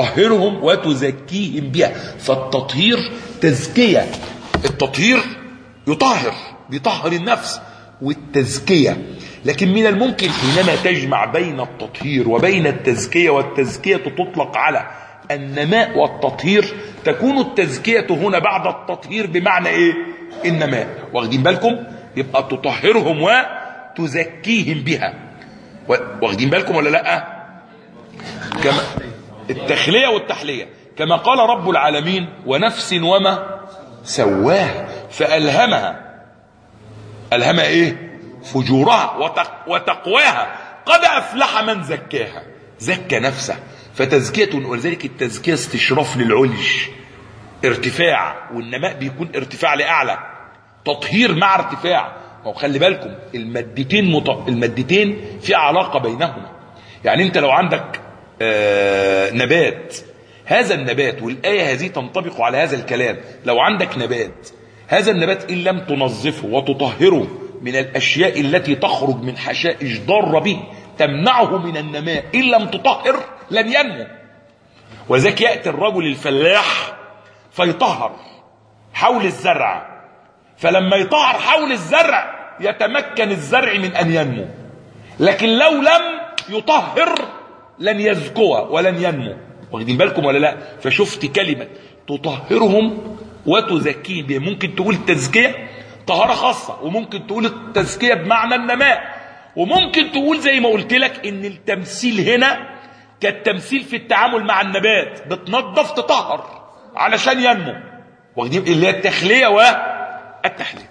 تطهرهم وتزكيهم بها. فالتطهير تزكية، التطهير يطهر، بيطهر النفس والتزكية. لكن من الممكن حينما تجمع بين التطهير وبين التزكية، والتزكية تطلق على النماء والتطهير، تكون التزكية هنا بعد التطهير بمعنى ايه؟ النماء. واخدين بالكم؟ يبقى تطهرهم وتزكيهم بها. واخدين بالكم ولا لا؟ كما التخلية والتحلية، كما قال رب العالمين: ونفس وما سواها فألهمها. ألهمها ايه؟ فجورها وتقواها. قد أفلح من زكاها، زكى نفسه. فتزكية، ولذلك التزكية استشراف للعلج، ارتفاع، والنماء بيكون ارتفاع لأعلى، تطهير مع ارتفاع. وخلي بالكم المادتين مط... المادتين في علاقة بينهما. يعني انت لو عندك آه نبات، هذا النبات، والآية هذه تنطبق على هذا الكلام، لو عندك نبات، هذا النبات إن لم تنظفه وتطهره من الأشياء التي تخرج من حشائش ضارة به تمنعه من النماء، إن لم تطهر لن ينمو. وذلك يأتي الرجل الفلاح فيطهر حول الزرع، فلما يطهر حول الزرع يتمكن الزرع من أن ينمو. لكن لو لم يطهر لن يزكو ولن ينمو. واخدين بالكم ولا لا؟ فشفت كلمة تطهرهم وتزكيهم بها، ممكن تقول تزكية طهارة خاصة، وممكن تقول التزكية بمعنى النماء، وممكن تقول زي ما قلت لك ان التمثيل هنا كالتمثيل في التعامل مع النبات، بتنظف تطهر علشان ينمو. واخدين اللي هي التخلية والتحلية.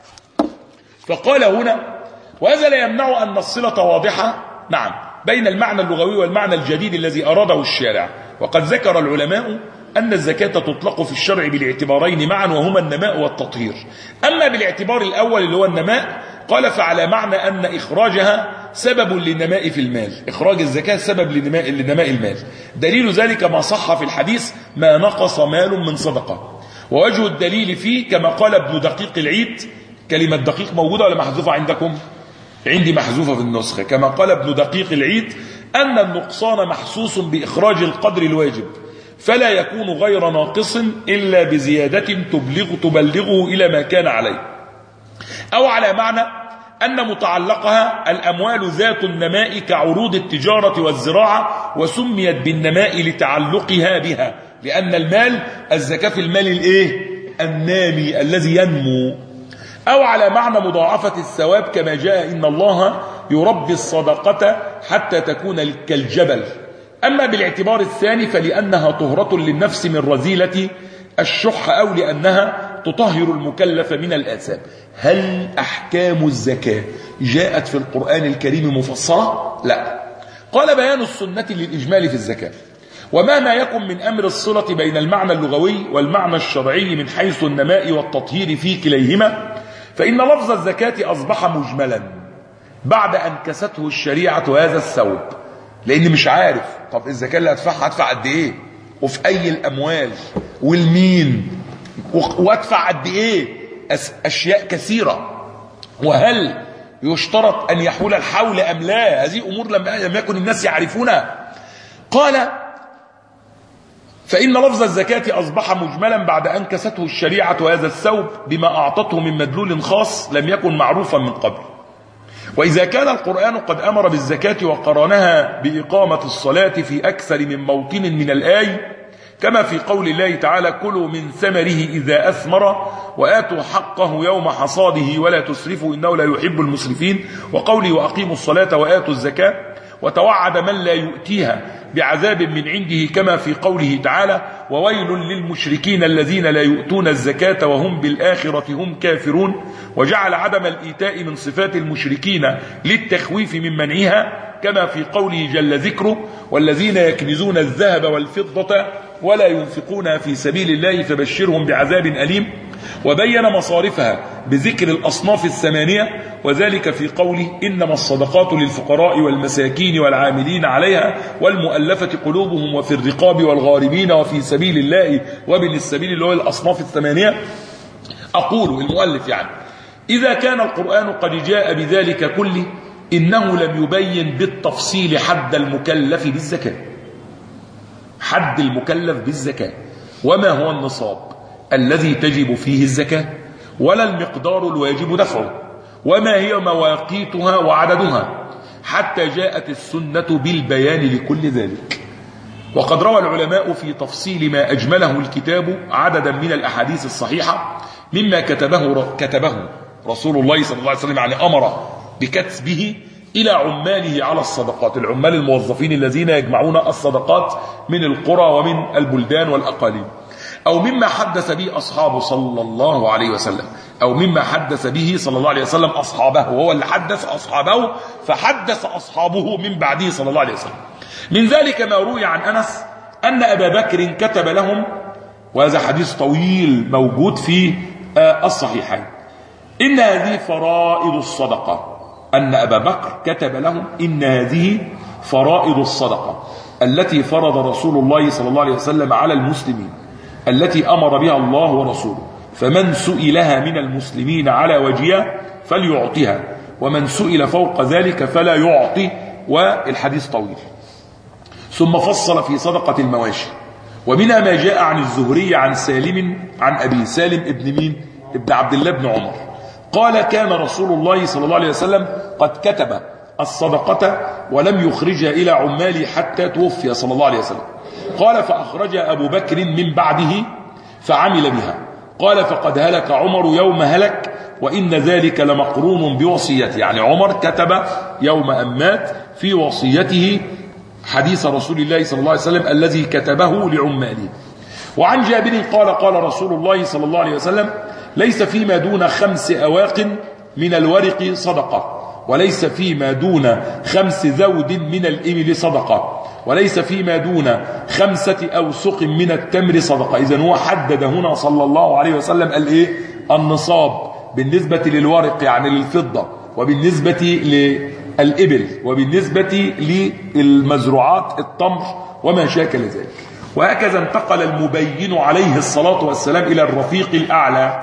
فقال هنا: وهذا لا يمنع أن الصلة واضحة نعم بين المعنى اللغوي والمعنى الجديد الذي أراده الشارع. وقد ذكر العلماء أن الزكاة تطلق في الشرع بالاعتبارين معا، وهما النماء والتطهير. أما بالاعتبار الأول اللي هو النماء، قال: فعلى معنى أن إخراجها سبب للنماء في المال، إخراج الزكاة سبب لنماء, لنماء المال. دليل ذلك ما صح في الحديث: ما نقص مال من صدقة. ووجه الدليل فيه كما قال ابن دقيق العيد، كلمة دقيق موجودة ولا محذوفة عندكم؟ عندي محذوفة في النسخة. كما قال ابن دقيق العيد: أن النقصان محسوس بإخراج القدر الواجب، فلا يكون غير ناقص إلا بزيادة تبلغ تبلغه إلى ما كان عليه. أو على معنى أن متعلقها الأموال ذات النماء كعروض التجارة والزراعة، وسميت بالنماء لتعلقها بها، لأن المال الزكاة في المال الإيه؟ النامي الذي ينمو. أو على معنى مضاعفة الثواب كما جاء: إن الله يربي الصدقة حتى تكون كالجبل. أما بالاعتبار الثاني فلأنها طهرة للنفس من رذيلة الشح، أو لأنها تطهر المكلف من الآثام. هل أحكام الزكاة جاءت في القرآن الكريم مفصلة؟ لا. قال: بيان السنة للإجمال في الزكاة. ومهما يكن من أمر الصلة بين المعنى اللغوي والمعنى الشرعي من حيث النماء والتطهير في كليهما، فإن لفظ الزكاة أصبح مجملا بعد أن كسته الشريعة هذا الثوب. لأني مش عارف طب الزكاة اللي هدفعها هدفع قد إيه، وفي أي الأموال، والمين، وادفع قد إيه، أشياء كثيرة. وهل يشترط أن يحول الحول أم لا؟ هذه أمور لم يكن الناس يعرفونها. قال: فإن لفظ الزكاة أصبح مجملا بعد أن كسته الشريعة هذا الثوب بما أعطته من مدلول خاص لم يكن معروفا من قبل. وإذا كان القرآن قد أمر بالزكاة وقرنها بإقامة الصلاة في أكثر من موطن من الآية، كما في قول الله تعالى: كلوا من ثمره إذا أثمر وآتوا حقه يوم حصاده ولا تسرفوا إنه لا يحب المسرفين، وقوله: وأقيموا الصلاة وآتوا الزكاة، وتوعد من لا يؤتيها بعذاب من عنده، كما في قوله تعالى: وويل للمشركين الذين لا يؤتون الزكاة وهم بالآخرة هم كافرون. وجعل عدم الإيتاء من صفات المشركين للتخويف من منعها، كما في قوله جل ذكره: والذين يكنزون الذهب والفضة ولا ينفقونها في سبيل الله فبشرهم بعذاب أليم. وبين مصارفها بذكر الأصناف الثمانية، وذلك في قوله: إنما الصدقات للفقراء والمساكين والعاملين عليها والمؤلفة قلوبهم وفي الرقاب والغارمين وفي سبيل الله وابن السبيل، اللي هو الأصناف الثمانية. أقول المؤلف يعني: إذا كان القرآن قد جاء بذلك كله، إنه لم يبين بالتفصيل حد المكلف بالزكاة، حد المكلف بالزكاة، وما هو النصاب الذي تجب فيه الزكاة، ولا المقدار الواجب دفعه، وما هي مواقيتها وعددها، حتى جاءت السنة بالبيان لكل ذلك. وقد روى العلماء في تفصيل ما أجمله الكتاب عددا من الأحاديث الصحيحة مما كتبه كتبه رسول الله صلى الله عليه وسلم، يعني أمر بكتبه إلى عماله على الصدقات، العمال الموظفين الذين يجمعون الصدقات من القرى ومن البلدان والأقاليم، أو مما حدث به أصحابه صلى الله عليه وسلم، أو مما حدث به صلى الله عليه وسلم أصحابه، وهو اللي حدث أصحابه فحدث أصحابه من بعده صلى الله عليه وسلم. من ذلك ما روي عن أنس أن أبا بكر كتب لهم، وهذا حديث طويل موجود في الصحيحين، إن هذه فرائض الصدقة، أن أبا بكر كتب لهم إن هذه فرائض الصدقة التي فرض رسول الله صلى الله عليه وسلم على المسلمين، التي أمر بها الله ورسوله، فمن سئلها من المسلمين على وجهها فليعطيها، ومن سئل فوق ذلك فلا يعطي. والحديث طويل. ثم فصل في صدقة المواشي، ومنها ما جاء عن الزهري عن سالم عن أبي سالم ابن مين؟ ابن عبد الله بن عمر قال: كان رسول الله صلى الله عليه وسلم قد كتب الصدقة ولم يخرجها إلى عماله حتى توفي صلى الله عليه وسلم. قال: فأخرج أبو بكر من بعده فعمل بها. قال: فقد هلك عمر يوم هلك، وإن ذلك لمقرون بوصيته، يعني عمر كتب يوم أن مات في وصيته حديث رسول الله صلى الله عليه وسلم الذي كتبه لعماله. وعن جابر قال: قال رسول الله صلى الله عليه وسلم: ليس فيما دون خمس أواق من الورق صدقة، وليس فيما دون خمس زود من الإبل صدقة، وليس فيما دون خمسة أوسق من التمر صدقة. إذن هو حدد هنا صلى الله عليه وسلم الإيه؟ النصاب بالنسبة للورق يعني للفضة، وبالنسبة للإبل، وبالنسبة للمزروعات التمر وما شاكل ذلك. وهكذا انتقل المبين عليه الصلاة والسلام إلى الرفيق الأعلى،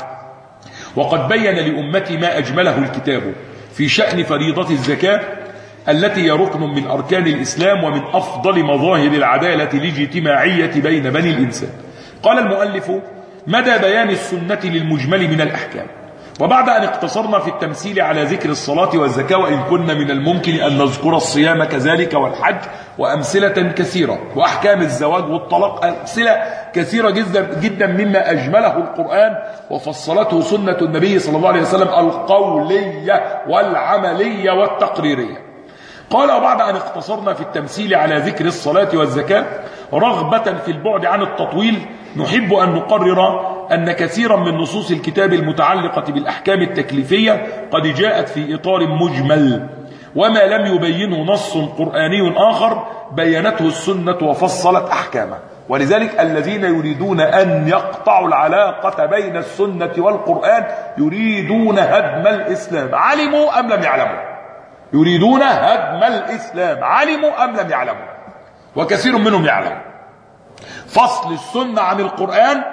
وقد بين لأمتي ما أجمله الكتاب في شأن فريضة الزكاة التي هي ركن من أركان الإسلام ومن أفضل مظاهر العدالة الاجتماعية بين بني الإنسان. قال المؤلف: مدى بيان السنة للمجمل من الأحكام. وبعد أن اقتصرنا في التمثيل على ذكر الصلاة والزكاة، وإن كنا من الممكن أن نذكر الصيام كذلك والحج وأمثلة كثيرة، وأحكام الزواج والطلاق، أمثلة كثيرة جدا جدا مما أجمله القرآن وفصلته سنة النبي صلى الله عليه وسلم القولية والعملية والتقريرية. قال: وبعد أن اقتصرنا في التمثيل على ذكر الصلاة والزكاة رغبة في البعد عن التطويل، نحب أن نقرر أن كثيرا من نصوص الكتاب المتعلقة بالأحكام التكليفية قد جاءت في إطار مجمل، وما لم يبينه نص قرآني آخر بينته السنة وفصلت أحكامه. ولذلك الذين يريدون أن يقطعوا العلاقة بين السنة والقرآن يريدون هدم الإسلام، علموا أم لم يعلموا؟ يريدون هدم الإسلام، علموا أم لم يعلموا؟ وكثير منهم يعلم. فصل السنة عن القرآن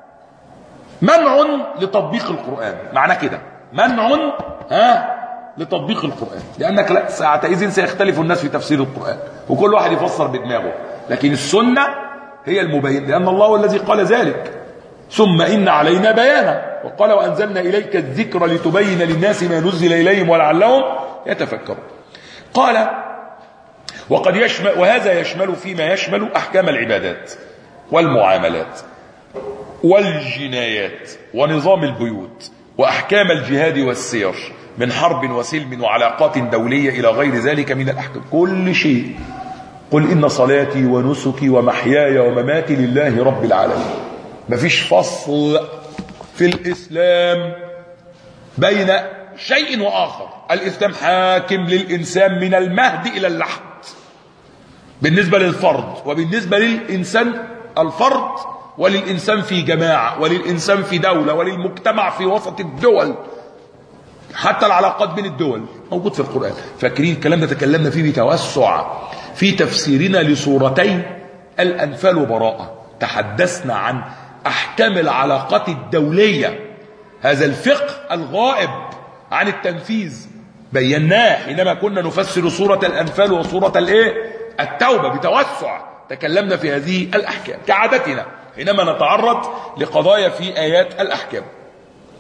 منع لتطبيق القرآن، معنى كده منع ها لتطبيق القرآن، لأنك لا ساعتئذ سيختلف الناس في تفسير القرآن وكل واحد يفسر بدماغه، لكن السنة هي المبين، لأن الله هو الذي قال ذلك: ثم إن علينا بيانا. وقال: وأنزلنا إليك الذكر لتبين للناس ما نزل إليهم ولعلهم يتفكرون. قال: وقد يشمل، وهذا يشمل فيما يشمل أحكام العبادات والمعاملات والجنايات ونظام البيوت وأحكام الجهاد والسير من حرب وسلم وعلاقات دولية إلى غير ذلك من الأحكام، كل شيء. قل إن صلاتي ونسكي ومحياي ومماتي لله رب العالمين. مفيش فصل في الإسلام بين شيء وآخر، الإسلام حاكم للإنسان من المهد إلى اللحد بالنسبة للفرد، وبالنسبة للإنسان الفرد، وللإنسان في جماعة، وللإنسان في دولة، وللمجتمع في وسط الدول، حتى العلاقات بين الدول موجود في القرآن. فاكرين الكلام ده تكلمنا فيه بتوسع في تفسيرنا لسورتي الأنفال وبراءة، تحدثنا عن أحكام العلاقات الدولية، هذا الفقه الغائب عن التنفيذ بيناه حينما كنا نفسر سورة الأنفال وسورة الايه التوبة بتوسع. تكلمنا في هذه الأحكام كعادتنا حينما نتعرض لقضايا في آيات الأحكام.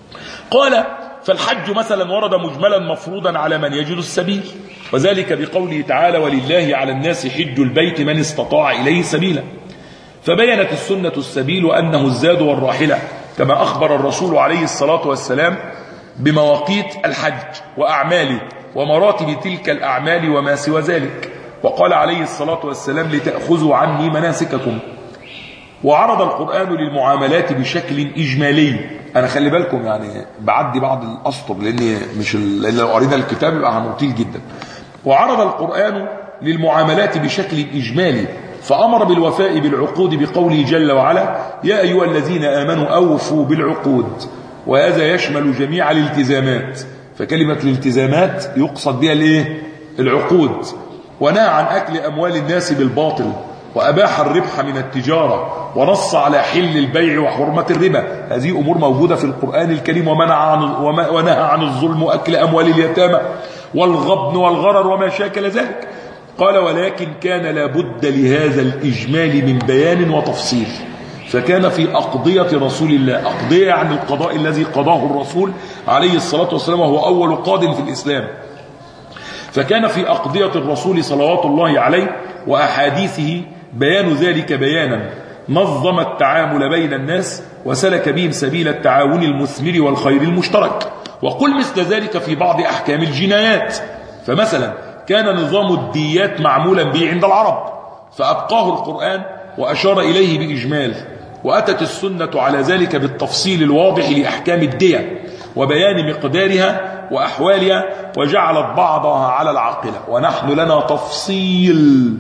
قال فالحج مثلا ورد مجملا مفروضا على من يجد السبيل، وذلك بقوله تعالى ولله على الناس حج البيت من استطاع إليه سبيلا، فبينت السنة السبيل وأنه الزاد والراحلة، كما أخبر الرسول عليه الصلاة والسلام بمواقيت الحج وأعماله ومراتب تلك الأعمال وما سوى ذلك، وقال عليه الصلاة والسلام لتأخذوا عني مناسككم. وعرض القرآن للمعاملات بشكل إجمالي. أنا خلي بالكم يعني بعدي بعض الأسطر لأن مش لأن لو قرينا الكتاب يبقى هنطيل جدا. وعرض القرآن للمعاملات بشكل إجمالي، فأمر بالوفاء بالعقود بقوله جل وعلا يا أيها الذين آمنوا أوفوا بالعقود، وهذا يشمل جميع الالتزامات، فكلمة الالتزامات يقصد بها الايه؟ العقود. ونهى عن أكل أموال الناس بالباطل، وأباح الربح من التجارة، ونص على حل البيع وحرمة الربا. هذه أمور موجودة في القرآن الكريم. ومنع عن ونهى عن الظلم وأكل أموال اليتامى والغبن والغرر وما شاكل ذلك. قال ولكن كان لابد لهذا الإجمال من بيان وتفصيل، فكان في أقضية رسول الله، أقضية يعني القضاء الذي قضاه الرسول عليه الصلاة والسلام وهو أول قاض في الإسلام، فكان في أقضية الرسول صلوات الله عليه وأحاديثه بيان ذلك بيانا نظم التعامل بين الناس وسلك بهم سبيل التعاون المثمر والخير المشترك. وقل مثل ذلك في بعض أحكام الجنايات، فمثلا كان نظام الديات معمولا به عند العرب فأبقاه القرآن وأشار إليه بإجمال، وأتت السنة على ذلك بالتفصيل الواضح لأحكام الدية وبيان مقدارها وأحوالها، وجعلت بعضها على العاقلة. ونحن لنا تفصيل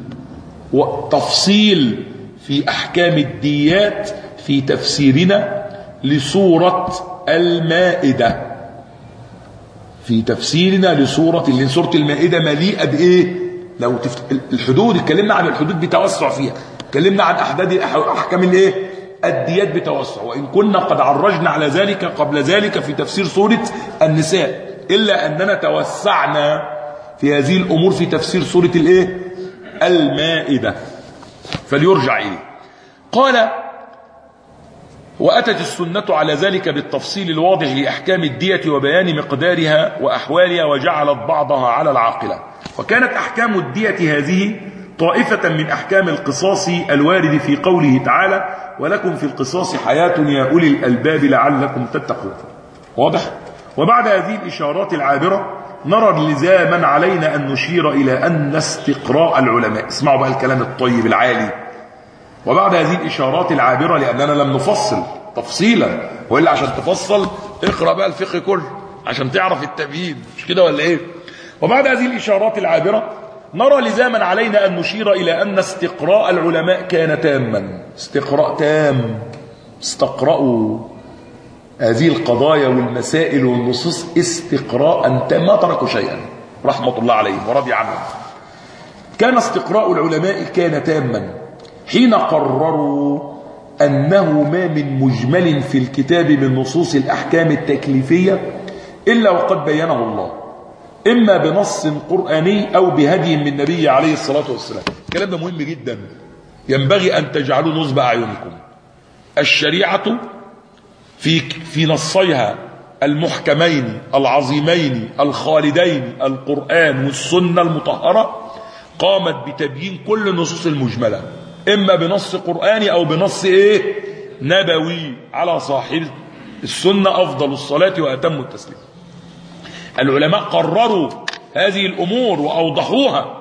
وتفصيل في أحكام الديات في تفسيرنا لسورة المائدة، في تفسيرنا لسورة اللي سورة المائدة مليئة بإيه؟ لو تفت... الحدود اتكلمنا عن الحدود بتوسع فيها، اتكلمنا عن أحداد أحكام الإيه؟ الديات بتوسع، وإن كنا قد عرجنا على ذلك قبل ذلك في تفسير سورة النساء، إلا أننا توسعنا في هذه الأمور في تفسير سورة الإيه؟ المائدة، فليرجع إليه. قال وأتت السنة على ذلك بالتفصيل الواضح لأحكام الدية وبيان مقدارها وأحوالها، وجعلت بعضها على العاقلة. وكانت أحكام الدية هذه طائفة من أحكام القصاص الوارد في قوله تعالى ولكم في القصاص حياة يا أولي الألباب لعلكم تتقون. واضح؟ وبعد هذه الإشارات العابرة نرى لزاما علينا أن نشير إلى أن استقراء العلماء، اسمعوا بقى الكلام الطيب العالي، وبعد هذه الإشارات العابرة لأننا لم نفصل تفصيلا، وإلا عشان تفصل اقرأ بقى الفقه كله عشان تعرف التبيين، مش كده ولا إيه؟ وبعد هذه الإشارات العابرة نرى لزاما علينا أن نشير إلى أن استقراء العلماء كان تاما، استقراء تام، استقرأوا هذه القضايا والمسائل والنصوص استقراء تام، ما تركوا شيئا رحمة الله عليهم ورضي عنهم. كان استقراء العلماء كان تاما حين قرروا أنه ما من مجمل في الكتاب من نصوص الأحكام التكليفية إلا وقد بينه الله، إما بنص قرآني أو بهدي من النبي عليه الصلاة والسلام. الكلام ده مهم جدا، ينبغي أن تجعلوا نصب أعينكم. الشريعة في في نصيها المحكمين العظيمين الخالدين القرآن والسنة المطهرة قامت بتبيين كل النصوص المجملة، إما بنص قرآني أو بنص إيه؟ نبوي، على صاحب السنة أفضل الصلاة وأتم التسليم. العلماء قرروا هذه الأمور وأوضحوها.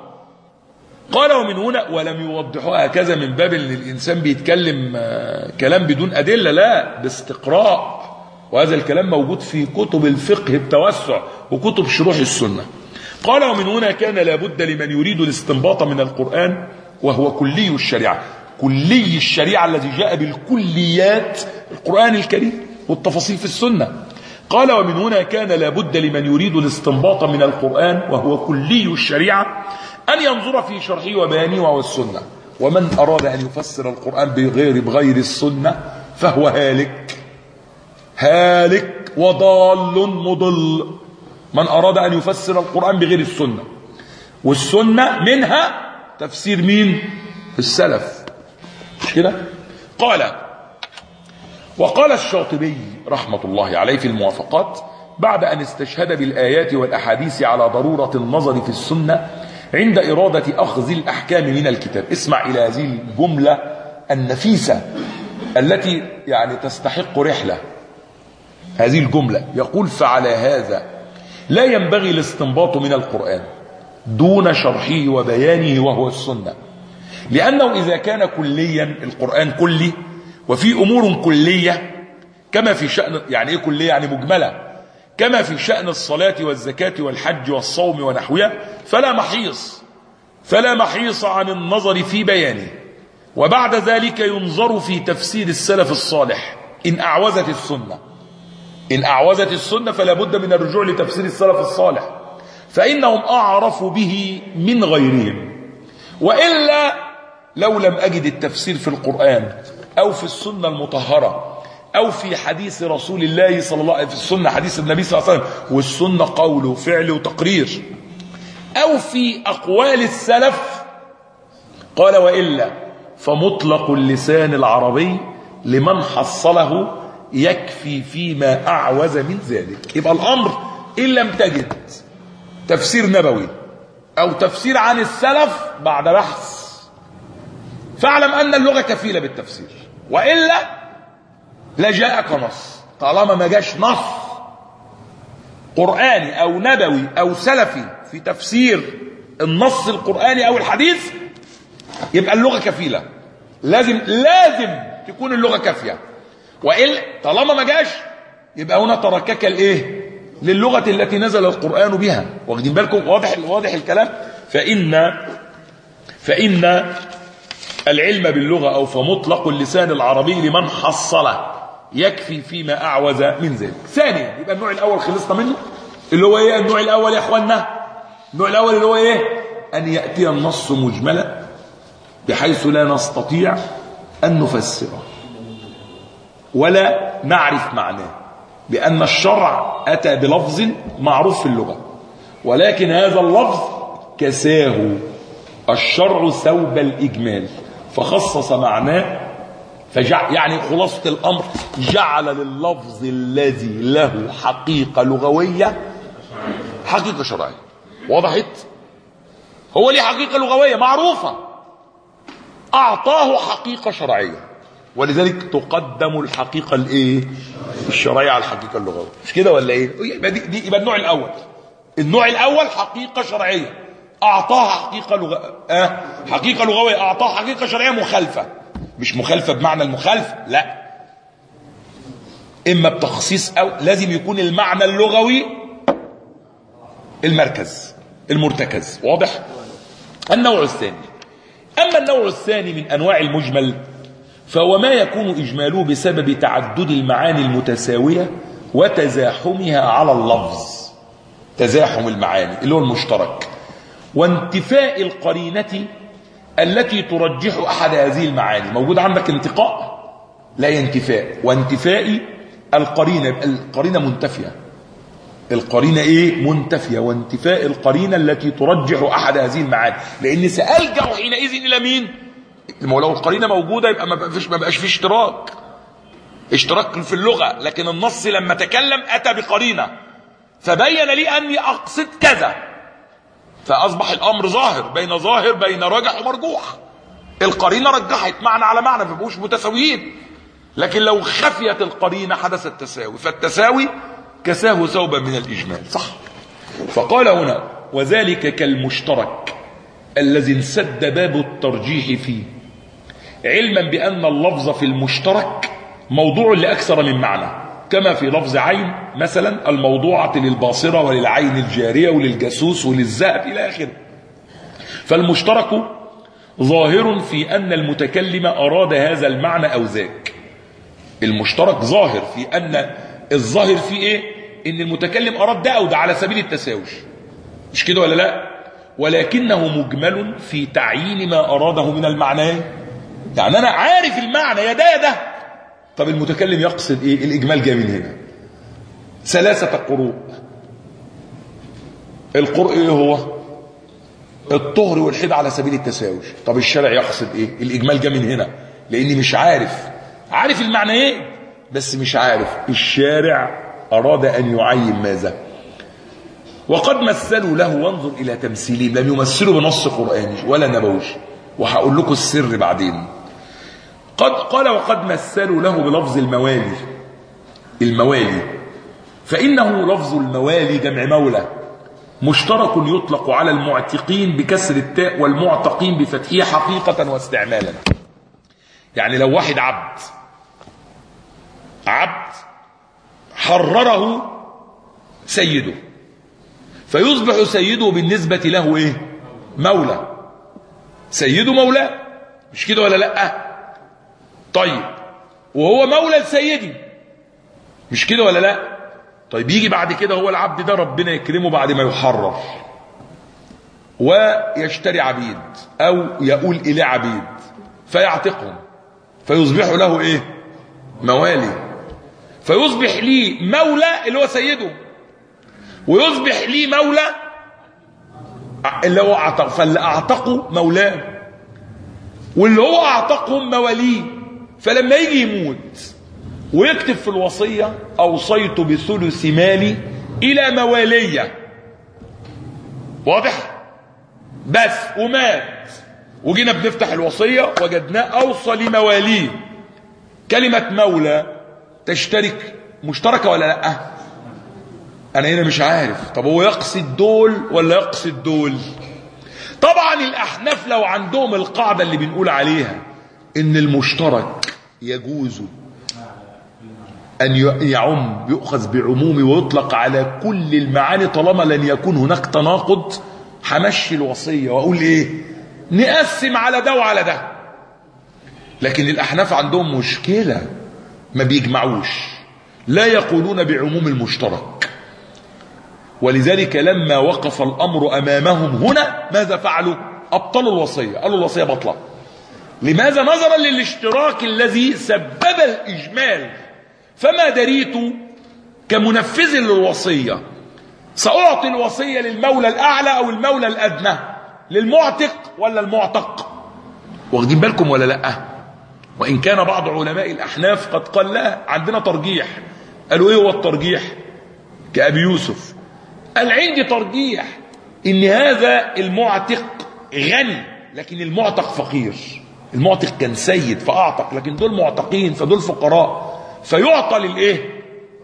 قال ومن هنا ولم يوضحوها هكذا من باب ان الإنسان بيتكلم كلام بدون أدلة، لا، باستقراء، وهذا الكلام موجود في كتب الفقه بتوسع وكتب شروح السنة. قال ومن هنا كان لابد لمن يريد الاستنباط من القرآن وهو كلي الشريعة، كلي الشريعة الذي جاء بالكليات القرآن الكريم والتفاصيل في السنة. قال ومن هنا كان لابد لمن يريد الاستنباط من القرآن وهو كلي الشريعة أن ينظر في شرحه وبيانه والسنة، ومن أراد أن يفسر القرآن بغير بغير السنة فهو هالك هالك وضال مضل. من أراد أن يفسر القرآن بغير السنة، والسنة منها تفسير مين؟ السلف، مش كده؟ قال وقال الشاطبي رحمة الله عليه في الموافقات بعد أن استشهد بالآيات والأحاديث على ضرورة النظر في السنة عند إرادة أخذ الأحكام من الكتاب. اسمع إلى هذه الجملة النفيسة التي يعني تستحق رحلة. هذه الجملة يقول: فعلى هذا لا ينبغي الاستنباط من القرآن دون شرحه وبيانه وهو السنة، لأنه إذا كان كليا، القرآن كلي وفي أمور كلية كما في شأن، يعني إيه كلية؟ يعني مجملة، كما في شأن الصلاة والزكاة والحج والصوم ونحوها، فلا محيص فلا محيص عن النظر في بيانه، وبعد ذلك ينظر في تفسير السلف الصالح إن أعوزت السنة إن أعوزت السنة فلا بد من الرجوع لتفسير السلف الصالح، فإنهم أعرف به من غيرهم. وإلا لو لم أجد التفسير في القرآن أو في السنة المطهرة أو في حديث رسول الله صلى الله عليه وسلم، في السنة حديث النبي صلى الله عليه وسلم، والسنة قول وفعل وتقرير، أو في أقوال السلف، قال: وإلا فمطلق اللسان العربي لمن حصله يكفي فيما أعوز من ذلك. يبقى الأمر إن لم تجد تفسير نبوي أو تفسير عن السلف بعد بحث، فاعلم أن اللغة كفيلة بالتفسير، وإلا لجاءك نص. طالما ما جاش نص قرآني أو نبوي أو سلفي في تفسير النص القرآني أو الحديث، يبقى اللغة كفيلة. لازم لازم تكون اللغة كافية، وإلا طالما ما جاش يبقى هنا تركك الإيه؟ للغة التي نزل القرآن بها. واخدين بالكم؟ واضح واضح الكلام. فإن فإن العلم باللغة أو فمطلق اللسان العربي لمن حصله يكفي فيما أعوز من ذلك. ثانيا، يبقى النوع الأول خلصنا منه، اللي هو إيه النوع الأول يا إخواننا؟ النوع الأول اللي هو إيه؟ أن يأتي النص مجملا بحيث لا نستطيع أن نفسره ولا نعرف معناه، لأن الشرع أتى بلفظ معروف في اللغة، ولكن هذا اللفظ كساه الشرع ثوب الإجمال فخصص معناه، فجعل يعني خلاصة الأمر جعل لللفظ الذي له حقيقة لغوية حقيقة شرعية. وضحت؟ هو ليه حقيقة لغوية معروفة، أعطاه حقيقة شرعية، ولذلك تقدم الحقيقة الايه الشرعية على الحقيقة اللغوية. مش كده ولا ايه؟ يبقى دي, دي يبقى النوع الأول. النوع الأول حقيقة شرعية أعطاها حقيقة لغة آه حقيقة لغوية أعطاها حقيقة شرعية مخالفة، مش مخالفة بمعنى المخالفة، لا، إما بتخصيص أو لازم يكون المعنى اللغوي المركز المرتكز. واضح؟ النوع الثاني. أما النوع الثاني من أنواع المجمل فهو ما يكون إجماله بسبب تعدد المعاني المتساوية وتزاحمها على اللفظ، تزاحم المعاني اللي هو المشترك، وانتفاء القرينة التي ترجح أحد هذه المعاني. موجود عندك انتقاء لا ينتفاء، وانتفاء القرينة، القرينة منتفية، القرينة ايه منتفية، وانتفاء القرينة التي ترجح أحد هذه المعاني، لأن سألجأ حينئذ إلى مين؟ لو القرينة موجودة يبقى ما بقاش ما بقاش في اشتراك اشتراك في اللغة، لكن النص لما تكلم أتى بقرينة فبين لي أني أقصد كذا، فأصبح الأمر ظاهر بين ظاهر بين راجح ومرجوح. القرينة رجحت معنى على معنى، ما بقوش متساويين. لكن لو خفيت القرينة حدث التساوي، فالتساوي كساه ثوبا من الإجمال. صح. فقال هنا: وذلك كالمشترك الذي انسد باب الترجيح فيه، علما بأن اللفظ في المشترك موضوع لأكثر من معنى، كما في لفظ عين مثلا الموضوعة للباصرة وللعين الجارية وللجاسوس وللذهب إلى آخره. فالمشترك ظاهر في أن المتكلم أراد هذا المعنى أو ذاك. المشترك ظاهر في أن الظاهر في إيه؟ إن المتكلم أراد ده أو ده على سبيل التساوي، مش كده ولا لا؟ ولكنه مجمل في تعيين ما أراده من المعنى. يعني أنا عارف المعنى يا ده يا ده، طب المتكلم يقصد إيه؟ الإجمال جاي من هنا. ثلاثة قروء. القرء إيه هو؟ الطهر والحيض على سبيل التساوي. طب الشرع يقصد إيه؟ الإجمال جاي من هنا، لأني مش عارف عارف المعنى إيه، بس مش عارف الشارع أراد أن يعين ماذا. وقد مثلوا له، وانظر إلى تمثيلهم، لم يمثلوا بنص قرآني ولا نبوي، وهقول لكم السر بعدين. قد قال وقد مثلوا له بلفظ الموالي. الموالي فإنه لفظ الموالي جمع مولى مشترك يطلق على المعتقين بكسر التاء والمعتقين بفتحها حقيقة واستعمالا. يعني لو واحد عبد عبد حرره سيده، فيصبح سيده بالنسبة له ايه؟ مولى. سيده مولى، مش كده ولا لا؟ طيب وهو مولى لسيدي، مش كده ولا لا؟ طيب يجي بعد كده هو العبد ده ربنا يكرمه بعد ما يحرر ويشتري عبيد او يقول اليه عبيد فيعتقهم، فيصبح له ايه؟ موالي. فيصبح لي مولى اللي هو سيده، ويصبح لي مولى اللي هو اعتق، فاللي اعتقه مولاه واللي هو اعتقهم مواليه. فلما يجي يموت ويكتب في الوصية اوصيت بثلث مالي الى موالية، واضح؟ بس ومات وجينا بنفتح الوصية وجدناه اوصى لمواليه. كلمة مولى تشترك مشتركة ولا لا؟ انا هنا مش عارف. طب هو يقصد دول ولا يقصد دول؟ طبعا الاحناف لو عندهم القاعدة اللي بنقول عليها ان المشترك يجوز ان يعم، يؤخذ بعمومه ويطلق على كل المعاني طالما لن يكون هناك تناقض، همشي الوصية واقول ايه؟ نقسم على ده وعلى ده. لكن الاحناف عندهم مشكلة، ما بيجمعوش، لا يقولون بعموم المشترك. ولذلك لما وقف الامر امامهم هنا ماذا فعلوا؟ ابطلوا الوصية، قالوا الوصية بطلة. لماذا؟ نظرا للاشتراك الذي سبب الاجمال. فما دريت كمنفذ للوصية سأعطي الوصية للمولى الأعلى أو المولى الأدنى، للمعتق ولا المعتق؟ واخدين بالكم ولا لأ؟ وإن كان بعض علماء الأحناف قد قال لا، عندنا ترجيح. قالوا إيه هو الترجيح؟ كأبي يوسف قال عندي ترجيح إن هذا المعتق غني لكن المعتق فقير. المعتق كان سيد فأعتق، لكن دول معتقين فدول فقراء، فيعطى للايه؟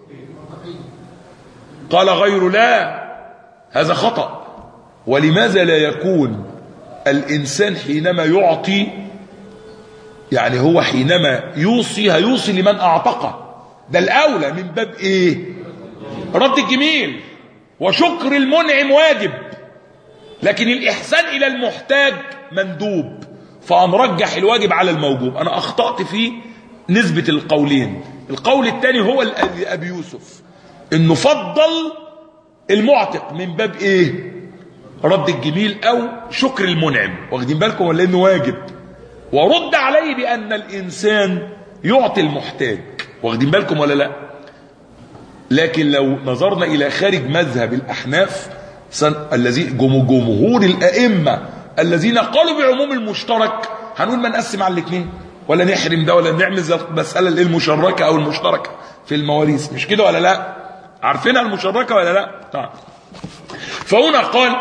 قال غير لا، هذا خطأ. ولماذا لا يكون الإنسان حينما يعطي، يعني هو حينما يوصي هيوصي لمن أعتقه، ده الأولى من باب إيه؟ رد الجميل وشكر المنعم واجب، لكن الإحسان إلى المحتاج مندوب، فأنرجح الواجب على الموجوب. أنا أخطأت في نسبة القولين. القول الثاني هو أبي يوسف، إنه فضل المعتق من باب إيه؟ رد الجميل أو شكر المنعم. واخدين بالكم ولا إنه واجب؟ ورد عليه بأن الإنسان يعطي المحتاج. واخدين بالكم ولا لا؟ لكن لو نظرنا إلى خارج مذهب الأحناف الذي جمهور الأئمة الذين قالوا بعموم المشترك، هنقول ما نقسم على الاثنين ولا نحرم ده ولا نعمل مسألة المشركة أو المشتركة في المواريث، مش كده ولا لا؟ عارفينها المشركة ولا لا؟ طيب. فهنا قال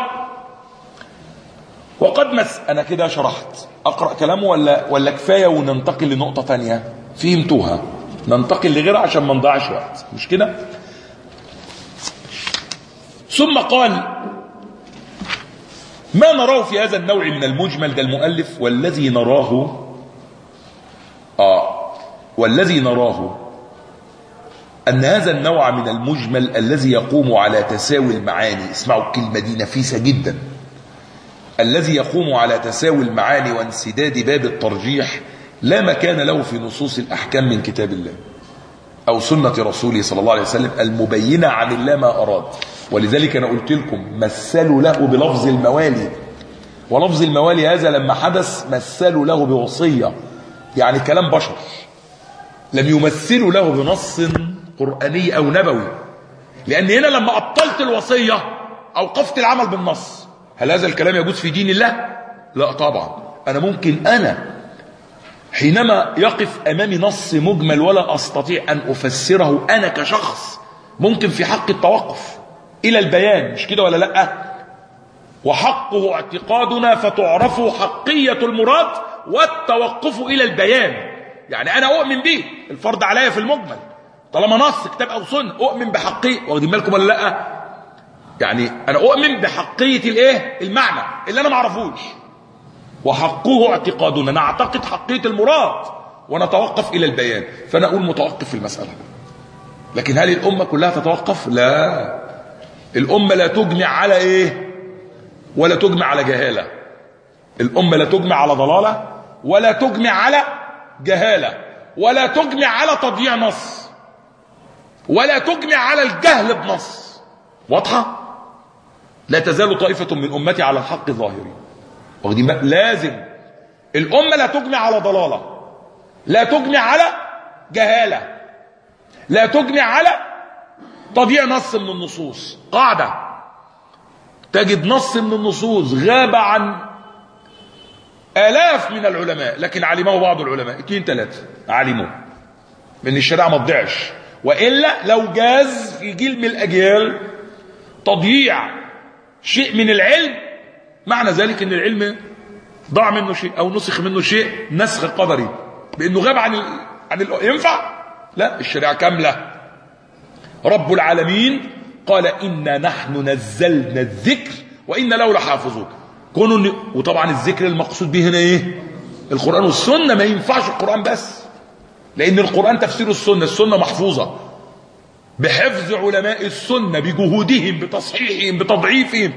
وقد مس. أنا كده شرحت، أقرأ كلامه ولا ولا كفاية وننتقل لنقطة ثانية؟ فهمتوها؟ ننتقل لغيرها عشان ما نضيعش وقت، مش كده؟ ثم قال ما نراه في هذا النوع من المجمل، ده المؤلف، والذي نراه آه والذي نراه أن هذا النوع من المجمل الذي يقوم على تساوي المعاني، اسمعوا الكلمة دي نفيسة جدا، الذي يقوم على تساوي المعاني وانسداد باب الترجيح لا مكان له في نصوص الأحكام من كتاب الله أو سنة رسوله صلى الله عليه وسلم المبينة عن الله ما أراد. ولذلك أنا قلت لكم مثلوا له بلفظ الموالي، ولفظ الموالي هذا لما حدث مثلوا له بوصية، يعني كلام بشر، لم يمثلوا له بنص قرآني أو نبوي. لأن هنا لما أبطلت الوصية أوقفت العمل بالنص. هل هذا الكلام يجوز في دين الله؟ لا طبعا. أنا ممكن أنا حينما يقف أمامي نص مجمل ولا أستطيع أن أفسره أنا كشخص، ممكن في حق التوقف إلى البيان، مش كده ولا لأ؟ وحقه اعتقادنا فتعرف حقية المراد والتوقف إلى البيان. يعني أنا أؤمن به، الفرض عليا في المجمل طالما نص كتاب أو سنة أؤمن بحقية، واخدين بالكم ولا لأ؟ يعني أنا أؤمن بحقية الإيه؟ المعنى اللي أنا معرفوش، وحقه اعتقادنا، نعتقد حقية المراد ونتوقف إلى البيان. فأنا أقول متوقف في المسألة. لكن هل الأمة كلها تتوقف؟ لا، الأمة لا تجمع على إيه؟ ولا تجمع على جهالة. الأمة لا تجمع على ضلالة، ولا تجمع على جهالة، ولا تجمع على تضييع نص، ولا تجمع على الجهل بنص. واضحة؟ لا تزال طائفة من أمتي على الحق ظاهرين. واخدين بالك؟ لازم الأمة لا تجمع على ضلالة، لا تجمع على جهالة، لا تجمع على تضييع نص من النصوص. قاعدة: تجد نص من النصوص غاب عن آلاف من العلماء لكن علمه بعض العلماء، اثنين ثلاثة علموه، من الشريعة ما تضيعش. وإلا لو جاز في جيل من الأجيال تضييع شيء من العلم، معنى ذلك ان العلم ضاع منه شيء او نسخ منه شيء نسخ قدري بانه غاب عن ال... عن ال... ينفع؟ لا، الشريعة كاملة. رب العالمين قال إنا نحن نزلنا الذكر وإنا له لحافظون. كونوا، وطبعا الذكر المقصود به هنا ايه؟ القرآن والسنة. ما ينفعش القرآن بس، لأن القرآن تفسير السنة، السنة محفوظة بحفظ علماء السنة بجهودهم بتصحيحهم بتضعيفهم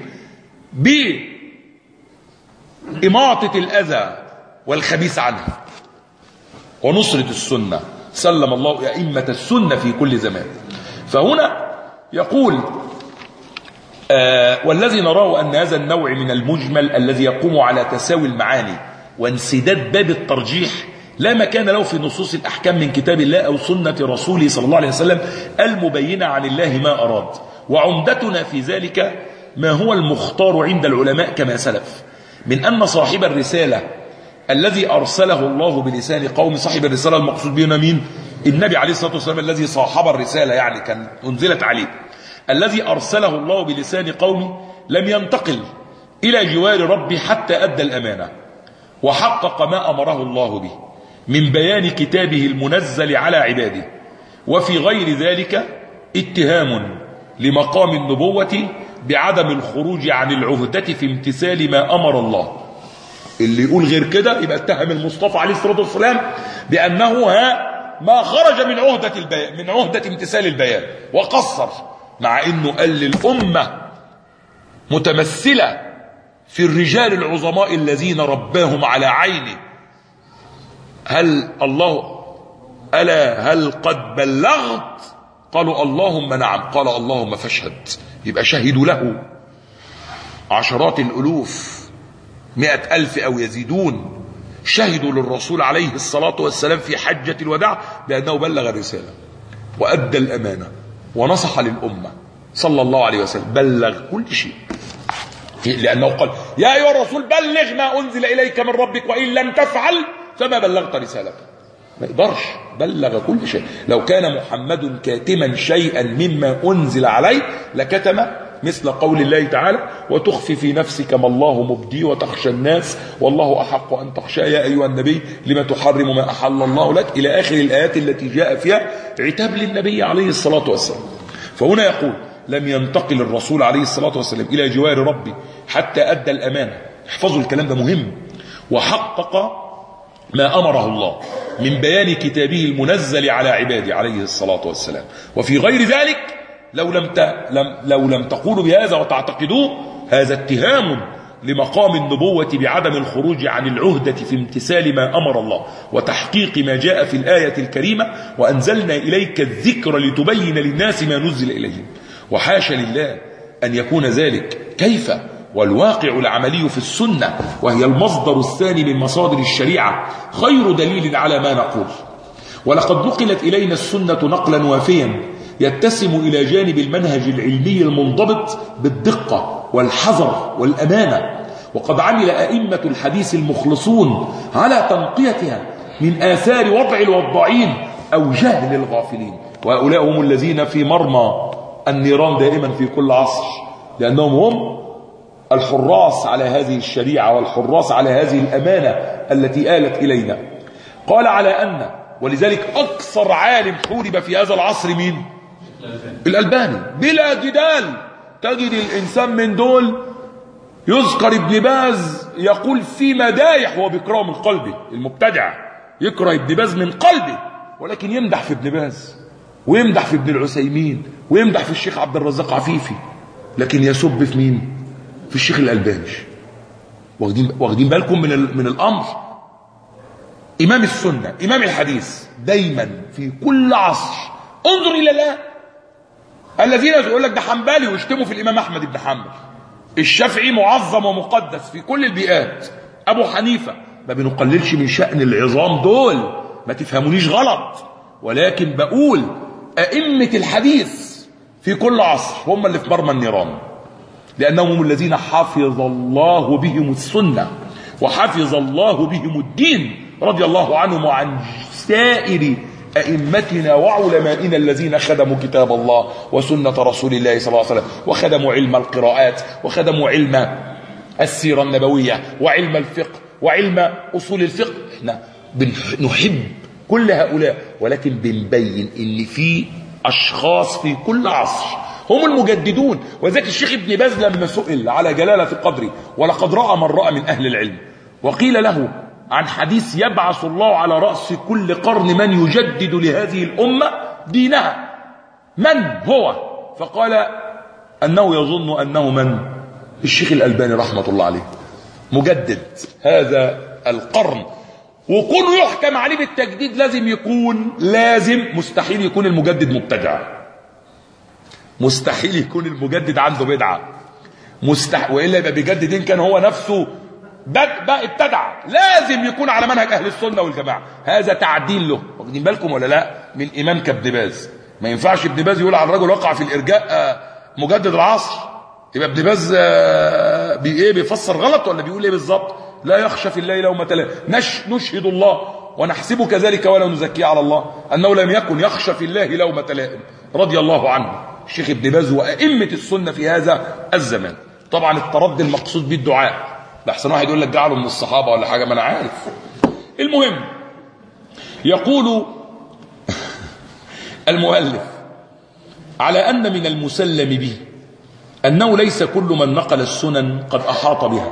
بإماطة الأذى والخبيث عنها ونصرة السنة. سلم الله أئمة السنة في كل زمان. فهنا يقول آه والذي نراه أن هذا النوع من المجمل الذي يقوم على تساوي المعاني وانسداد باب الترجيح لا مكان له في نصوص الأحكام من كتاب الله أو سنة رسوله صلى الله عليه وسلم المبينة عن الله ما أراد. وعمدتنا في ذلك ما هو المختار عند العلماء كما سلف، من أن صاحب الرسالة الذي أرسله الله بلسان قوم، صاحب الرسالة المقصود بنا مين؟ النبي عليه الصلاة والسلام الذي صاحب الرسالة، يعني كان أنزلت عليه، الذي أرسله الله بلسان قوم لم ينتقل إلى جوار ربي حتى أدى الأمانة وحقق ما أمره الله به من بيان كتابه المنزل على عباده. وفي غير ذلك اتهام لمقام النبوة بعدم الخروج عن العهدة في امتثال ما أمر الله. اللي يقول غير كده يبقى اتهم المصطفى عليه الصلاة والسلام بأنه ها ما خرج من عهدة البيان، من عهدة امتثال البيان، وقصر، مع انه قال للأمة متمثلة في الرجال العظماء الذين رباهم على عينه: هل الله ألا هل قد بلغت؟ قالوا اللهم نعم. قال اللهم فاشهد. يبقى شهدوا له عشرات الألوف، مئة ألف أو يزيدون، شهدوا للرسول عليه الصلاة والسلام في حجة الوداع بأنه بلغ الرسالة وأدى الأمانة ونصح للأمة صلى الله عليه وسلم، بلغ كل شيء. لأنه قال يا أيها الرسول بلغ ما أنزل إليك من ربك وإن لم تفعل فما بلغت رسالته. ما يقدرش، بلغ كل شيء. لو كان محمد كاتما شيئا مما أنزل عليه لكتم، مثل قول الله تعالى وتخفي في نفسك ما الله مبدي وتخشى الناس والله أحق أن تخشى يا أيها النبي لما تحرم ما أحل الله لك، إلى آخر الآيات التي جاء فيها عتاب للنبي عليه الصلاة والسلام. فهنا يقول لم ينتقل الرسول عليه الصلاة والسلام إلى جوار ربي حتى أدى الأمانة. احفظوا الكلام ده مهم. وحقق ما أمره الله من بيان كتابه المنزل على عباده عليه الصلاة والسلام. وفي غير ذلك لو لم ت... لم... لو لم تقولوا بهذا وتعتقدوه، هذا اتهام لمقام النبوة بعدم الخروج عن العهدة في امتثال ما أمر الله وتحقيق ما جاء في الآية الكريمة وأنزلنا إليك الذكر لتبين للناس ما نزل إليهم. وحاشا لله أن يكون ذلك. كيف والواقع العملي في السنة وهي المصدر الثاني من مصادر الشريعة خير دليل على ما نقول. ولقد نقلت إلينا السنة نقلا وافيا يتسم إلى جانب المنهج العلمي المنضبط بالدقة والحذر والأمانة. وقد عمل أئمة الحديث المخلصون على تنقيتها من آثار وضع الوضاعين أو جهل الغافلين. وهؤلاء هم الذين في مرمى النيران دائما في كل عصر، لأنهم هم الحراس على هذه الشريعة والحراس على هذه الأمانة التي آلت إلينا. قال على أن، ولذلك أكثر عالم حورب في هذا العصر مين؟ الألباني بلا جدال. تجد الإنسان من دول يذكر ابن باز يقول في مدايح وهو بيكره من قلبه، المبتدع يكره ابن باز من قلبه، ولكن يمدح في ابن باز ويمدح في ابن العثيمين ويمدح في الشيخ عبد الرزاق عفيفي، لكن يسب في مين؟ في الشيخ الألباني. واخدين واخدين بالكم من من الأمر. إمام السنة، إمام الحديث، دايما في كل عصر انظر إلى الله. الذين يقول لك ده حنبلي ويشتموا في الإمام أحمد بن حنبل. الشافعي معظم ومقدس في كل البيئات. أبو حنيفة، ما بنقللش من شأن العظام دول، ما تفهمونيش غلط، ولكن بقول أئمة الحديث في كل عصر هم اللي في مرمى النيران، لأنهم هم الذين حفظ الله بهم السنة وحفظ الله بهم الدين، رضي الله عنهم وعن سائر أئمتنا وعلمائنا الذين خدموا كتاب الله وسنة رسول الله صلى الله عليه وسلم، وخدموا علم القراءات، وخدموا علم السيرة النبوية، وعلم الفقه، وعلم أصول الفقه. احنا نحب كل هؤلاء، ولكن بنبين ان في أشخاص في كل عصر هم المجددون. وذلك الشيخ ابن باز لما سئل على جلالة قدره، ولقد رأى من رأى من أهل العلم، وقيل له عن حديث يبعث الله على رأس كل قرن من يجدد لهذه الأمة دينها، من هو؟ فقال أنه يظن أنه من؟ الشيخ الألباني رحمة الله عليه، مجدد هذا القرن. وكونه يحكم عليه بالتجديد لازم يكون لازم مستحيل يكون المجدد مبتدع، مستحيل يكون المجدد عنده بدعة، مستحيل، وإلا يبقى بيجدد إن كان هو نفسه بقى ابتدع. لازم يكون على منهج أهل السنة والجماعة. هذا تعديل له، واخدين بالكم ولا لا؟ من إمام كابن باز. ما ينفعش ابن باز يقول على الرجل وقع في الإرجاء مجدد العصر، يبقى ابن باز بإيه بيفسر غلط ولا بيقول إيه بالظبط؟ لا يخشى في الله لومة لائم، نش نشهد الله ونحسبه كذلك ولا نزكيه على الله أنه لم يكن يخشى في الله لومة لائم، رضي الله عنه الشيخ ابن باز وأئمة السنة في هذا الزمان. طبعا التردي المقصود به الدعاء، لحسن واحد يقول لك جعله من الصحابة ولا حاجة، ما أنا عارف. المهم يقول المؤلف على أن من المسلم به أنه ليس كل من نقل السنن قد أحاط بها،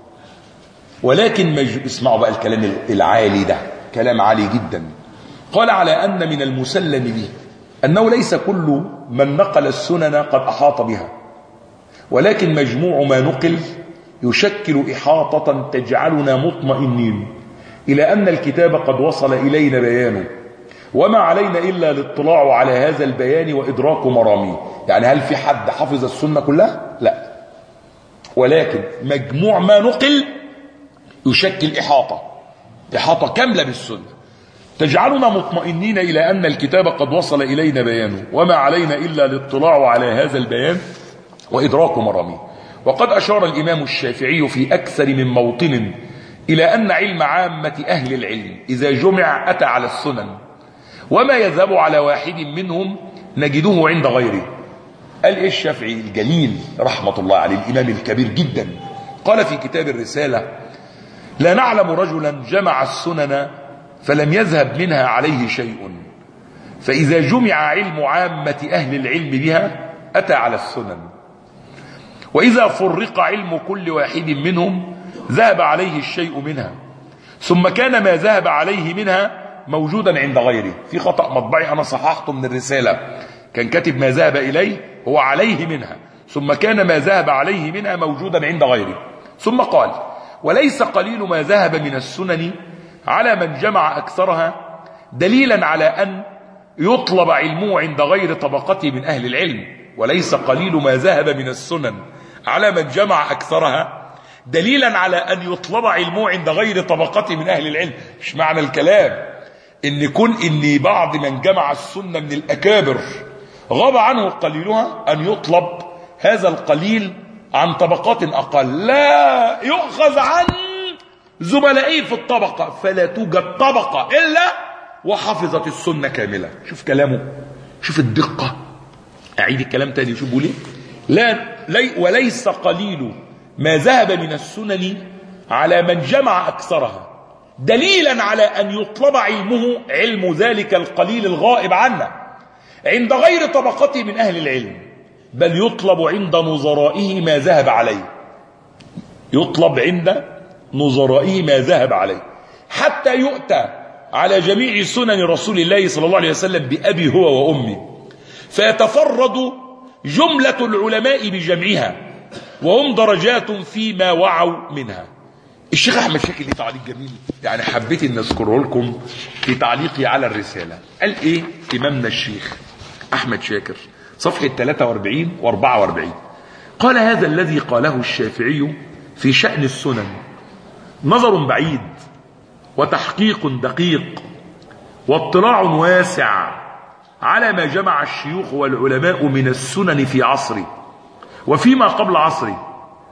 ولكن مج... اسمعوا بقى الكلام العالي ده، كلام عالي جدا. قال على أن من المسلم به أنه ليس كل من نقل السنن قد أحاط بها، ولكن مجموع ما نقل يشكل إحاطة تجعلنا مطمئنين إلى أن الكتاب قد وصل إلينا بيانه، وما علينا إلا الاطلاع على هذا البيان وإدراك مراميه. يعني هل في حد حفظ السنة كلها؟ لا، ولكن مجموع ما نقل يشكل إحاطة إحاطة كاملة بالسنة تجعلنا مطمئنين إلى أن الكتاب قد وصل إلينا بيانه، وما علينا إلا الاطلاع على هذا البيان وإدراك مراميه. وقد أشار الإمام الشافعي في أكثر من موطن إلى أن علم عامة أهل العلم إذا جمع أتى على السنن، وما يذهب على واحد منهم نجده عند غيره. قال إيه الشافعي الجليل رحمة الله عليه، الإمام الكبير جدا، قال في كتاب الرسالة: لا نعلم رجلا جمع السنن فلم يذهب منها عليه شيء، فإذا جمع علم عامة أهل العلم بها أتى على السنن، وإذا فرق علم كل واحد منهم ذهب عليه الشيء منها، ثم كان ما ذهب عليه منها موجودا عند غيره. في خطأ مطبعي أنا صححته من الرسالة، كان كاتب ما ذهب إليه هو عليه منها، ثم كان ما ذهب عليه منها موجودا عند غيره. ثم قال: وليس قليل ما ذهب من السنن على من جمع أكثرها دليلا على أن يطلب علمه عند غير طبقته من أهل العلم. وليس قليل ما ذهب من السنن على من جمع أكثرها دليلا على أن يطلب علمه عند غير طبقته من أهل العلم. مش معنى الكلام إن يكون إن بعض من جمع السنة من الأكابر غاب عنه قليلها أن يطلب هذا القليل عن طبقات أقل، لا، يؤخذ عن زملائه في الطبقة، فلا توجد طبقة إلا وحفظت السنة كاملة. شوف كلامه، شوف الدقة. أعيد الكلام تاني، شوف بيقول إيه؟ لا لي وليس قليل ما ذهب من السنن على من جمع أكثرها دليلا على أن يطلب علمه علم ذلك القليل الغائب عنا عند غير طبقته من أهل العلم، بل يطلب عند نظرائه ما ذهب عليه، يطلب عند نظرائه ما ذهب عليه، حتى يؤتى على جميع سنن رسول الله صلى الله عليه وسلم بأبي هو وأمي، فيتفرد جملة العلماء بجمعها، وهم درجات فيما وعوا منها. الشيخ أحمد شاكر ليه تعليق جميل، يعني حبيت أن أذكره لكم في تعليقي على الرسالة. قال إيه إمامنا الشيخ أحمد شاكر صفحة ثلاثة وأربعين وأربعة وأربعين؟ قال: هذا الذي قاله الشافعي في شأن السنن نظر بعيد وتحقيق دقيق واطلاع واسع على ما جمع الشيوخ والعلماء من السنن في عصره وفيما قبل عصره،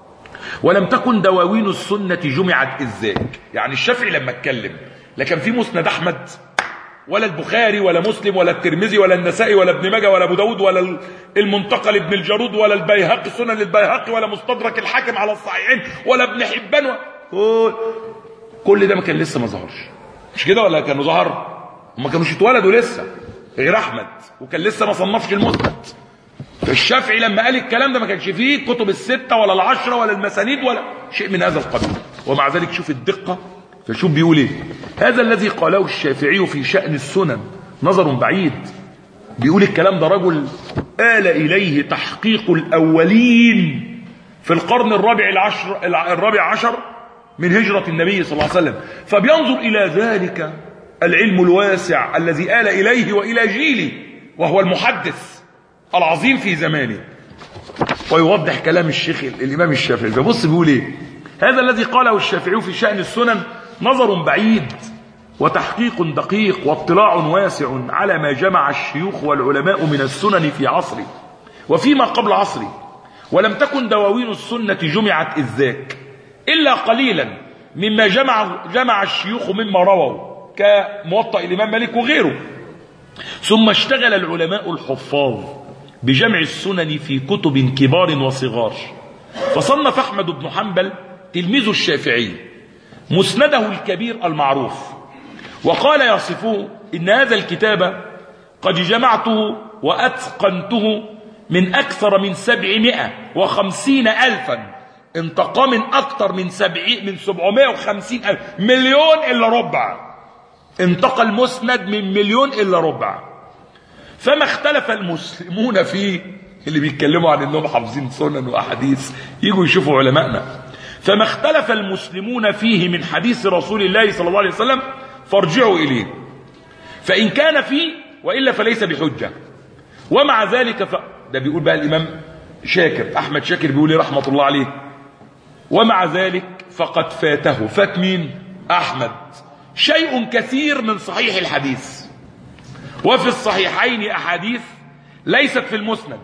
ولم تكن دواوين السنة جمعت إذ ذاك. يعني الشافعي لما اتكلم لا كان في مسند أحمد ولا البخاري ولا مسلم ولا الترمذي ولا النسائي ولا ابن ماجه ولا ابو داود ولا المنتقى لابن الجارود ولا البيهقي سنن للبيهقي ولا مستدرك الحاكم على الصحيحين ولا ابن حبان و... كل ده ما كان لسه ما ظهرش، مش كده ولا كانوا ظهر؟ هم كانوش اتولدوا لسه غير احمد، وكان لسه ما صنفش المسند. فالشافعي لما قال الكلام ده ما كانش فيه كتب الستة ولا العشرة ولا المسانيد ولا شيء من هذا القبيل، ومع ذلك شوف الدقة. فشوف بيقول ايه: هذا الذي قاله الشافعي في شأن السنن نظر بعيد. بيقول الكلام ده رجل آل إليه تحقيق الأولين في القرن الرابع العشر الرابع عشر من هجرة النبي صلى الله عليه وسلم، فبينظر إلى ذلك العلم الواسع الذي آل إليه وإلى جيله، وهو المحدث العظيم في زمانه. ويوضح كلام الشيخ الإمام الشافعي. فبص بيقول ايه: هذا الذي قاله الشافعي في شأن السنن نظر بعيد وتحقيق دقيق واطلاع واسع على ما جمع الشيوخ والعلماء من السنن في عصره وفيما قبل عصره، ولم تكن دواوين السنة جمعت إذ ذاك إلا قليلا مما جمع, جمع الشيوخ مما رووا كموطأ الإمام مالك وغيره. ثم اشتغل العلماء الحفاظ بجمع السنن في كتب كبار وصغار، فصنف أحمد بن حنبل تلميذ الشافعي مسنده الكبير المعروف، وقال يصفه: إن هذا الكتاب قد جمعته وأتقنته من أكثر من سبعمائة وخمسين ألفا، انتقى من أكثر من سبعين من سبعمائة وخمسين ألف، مليون إلا ربع، انتقى المسند من مليون إلا ربع. فما اختلف المسلمون فيه، اللي بيتكلموا عن انهم حافظين سنن واحاديث يجوا يشوفوا علمائنا، فما اختلف المسلمون فيه من حديث رسول الله صلى الله عليه وسلم فارجعوا اليه، فان كان فيه والا فليس بحجه. ومع ذلك ف... ده بيقول بقى الامام شاكر احمد شاكر بيقول رحمه الله عليه: ومع ذلك فقد فاته، فات مين؟ احمد، شيء كثير من صحيح الحديث، وفي الصحيحين احاديث ليست في المسند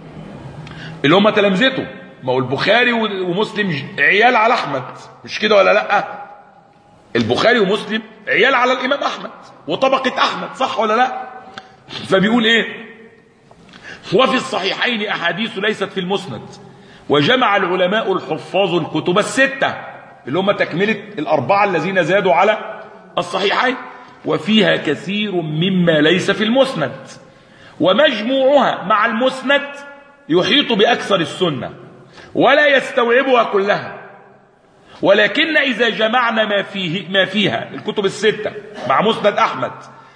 اللي هم تلامذته. ما هو البخاري ومسلم عيال على احمد، مش كده ولا لا؟ البخاري ومسلم عيال على الامام احمد وطبقه احمد، صح ولا لا؟ فبيقول ايه: وفي الصحيحين احاديث ليست في المسند، وجمع العلماء الحفاظ الكتب السته اللي هم تكمله الاربعه الذين زادوا على الصحيحين، وفيها كثير مما ليس في المسند، ومجموعها مع المسند يحيط بأكثر السنة ولا يستوعبها كلها. ولكن إذا جمعنا ما فيه ما فيها الكتب الستة مع مسند أحمد،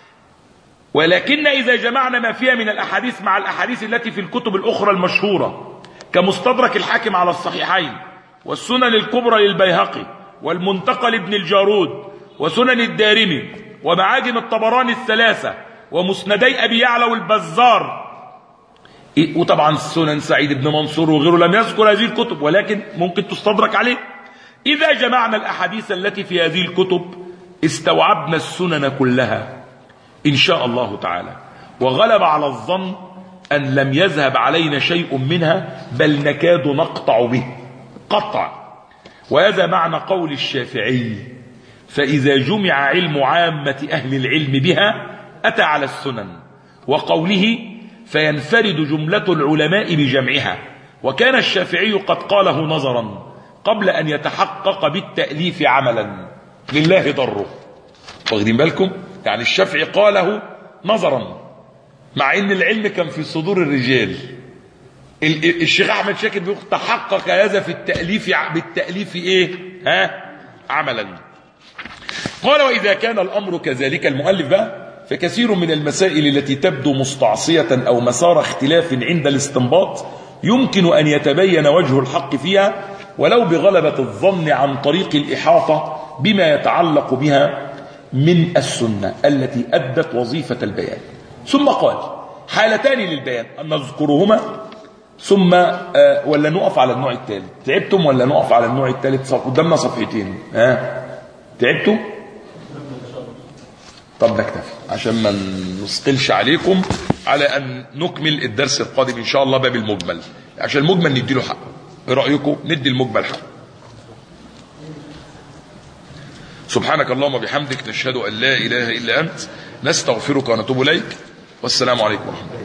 ولكن إذا جمعنا ما فيها من الأحاديث مع الأحاديث التي في الكتب الأخرى المشهورة كمستدرك الحاكم على الصحيحين، والسنن الكبرى للبيهقي، والمنتقى لابن الجارود، وسنن الدارمي، ومعاجم الطبراني الثلاثة، ومسندي أبي يعلى والبزار، وطبعا سنن سعيد بن منصور وغيره لم يذكر هذه الكتب ولكن ممكن تستدرك عليه. إذا جمعنا الأحاديث التي في هذه الكتب استوعبنا السنن كلها إن شاء الله تعالى، وغلب على الظن أن لم يذهب علينا شيء منها، بل نكاد نقطع به قطع. وهذا معنى قول الشافعي: فإذا جمع علم عامة أهل العلم بها أتى على السنن، وقوله: فينفرد جملة العلماء بجمعها. وكان الشافعي قد قاله نظرا قبل أن يتحقق بالتأليف عملا، لله ضره. واخدين بالكم؟ يعني الشافعي قاله نظرا مع ان العلم كان في صدور الرجال. الشيخ احمد شاكر بيقول تحقق هذا في التأليف بالتأليف ايه؟ ها؟ عملا. قال: واذا كان الامر كذلك، المؤلف بقى، فكثير من المسائل التي تبدو مستعصية او مسار اختلاف عند الاستنباط يمكن ان يتبين وجه الحق فيها ولو بغلبة الظن عن طريق الإحاطة بما يتعلق بها من السنة التي أدت وظيفة البيان. ثم قال: حالتان للبيان أن نذكرهما ثم آه ولا نقف على النوع الثالث؟ تعبتم ولا نقف على النوع الثالث؟ قدامنا صفحتين. ها آه. تعبتم؟ طب نكتفي عشان ما نثقلش عليكم، على أن نكمل الدرس القادم إن شاء الله باب المجمل، عشان المجمل نديله حقه. ايه رأيكم؟ ندي المجمل حقه. سبحانك اللهم وبحمدك، نشهد أن لا إله إلا أنت، نستغفرك ونتوب إليك، والسلام عليكم ورحمة الله.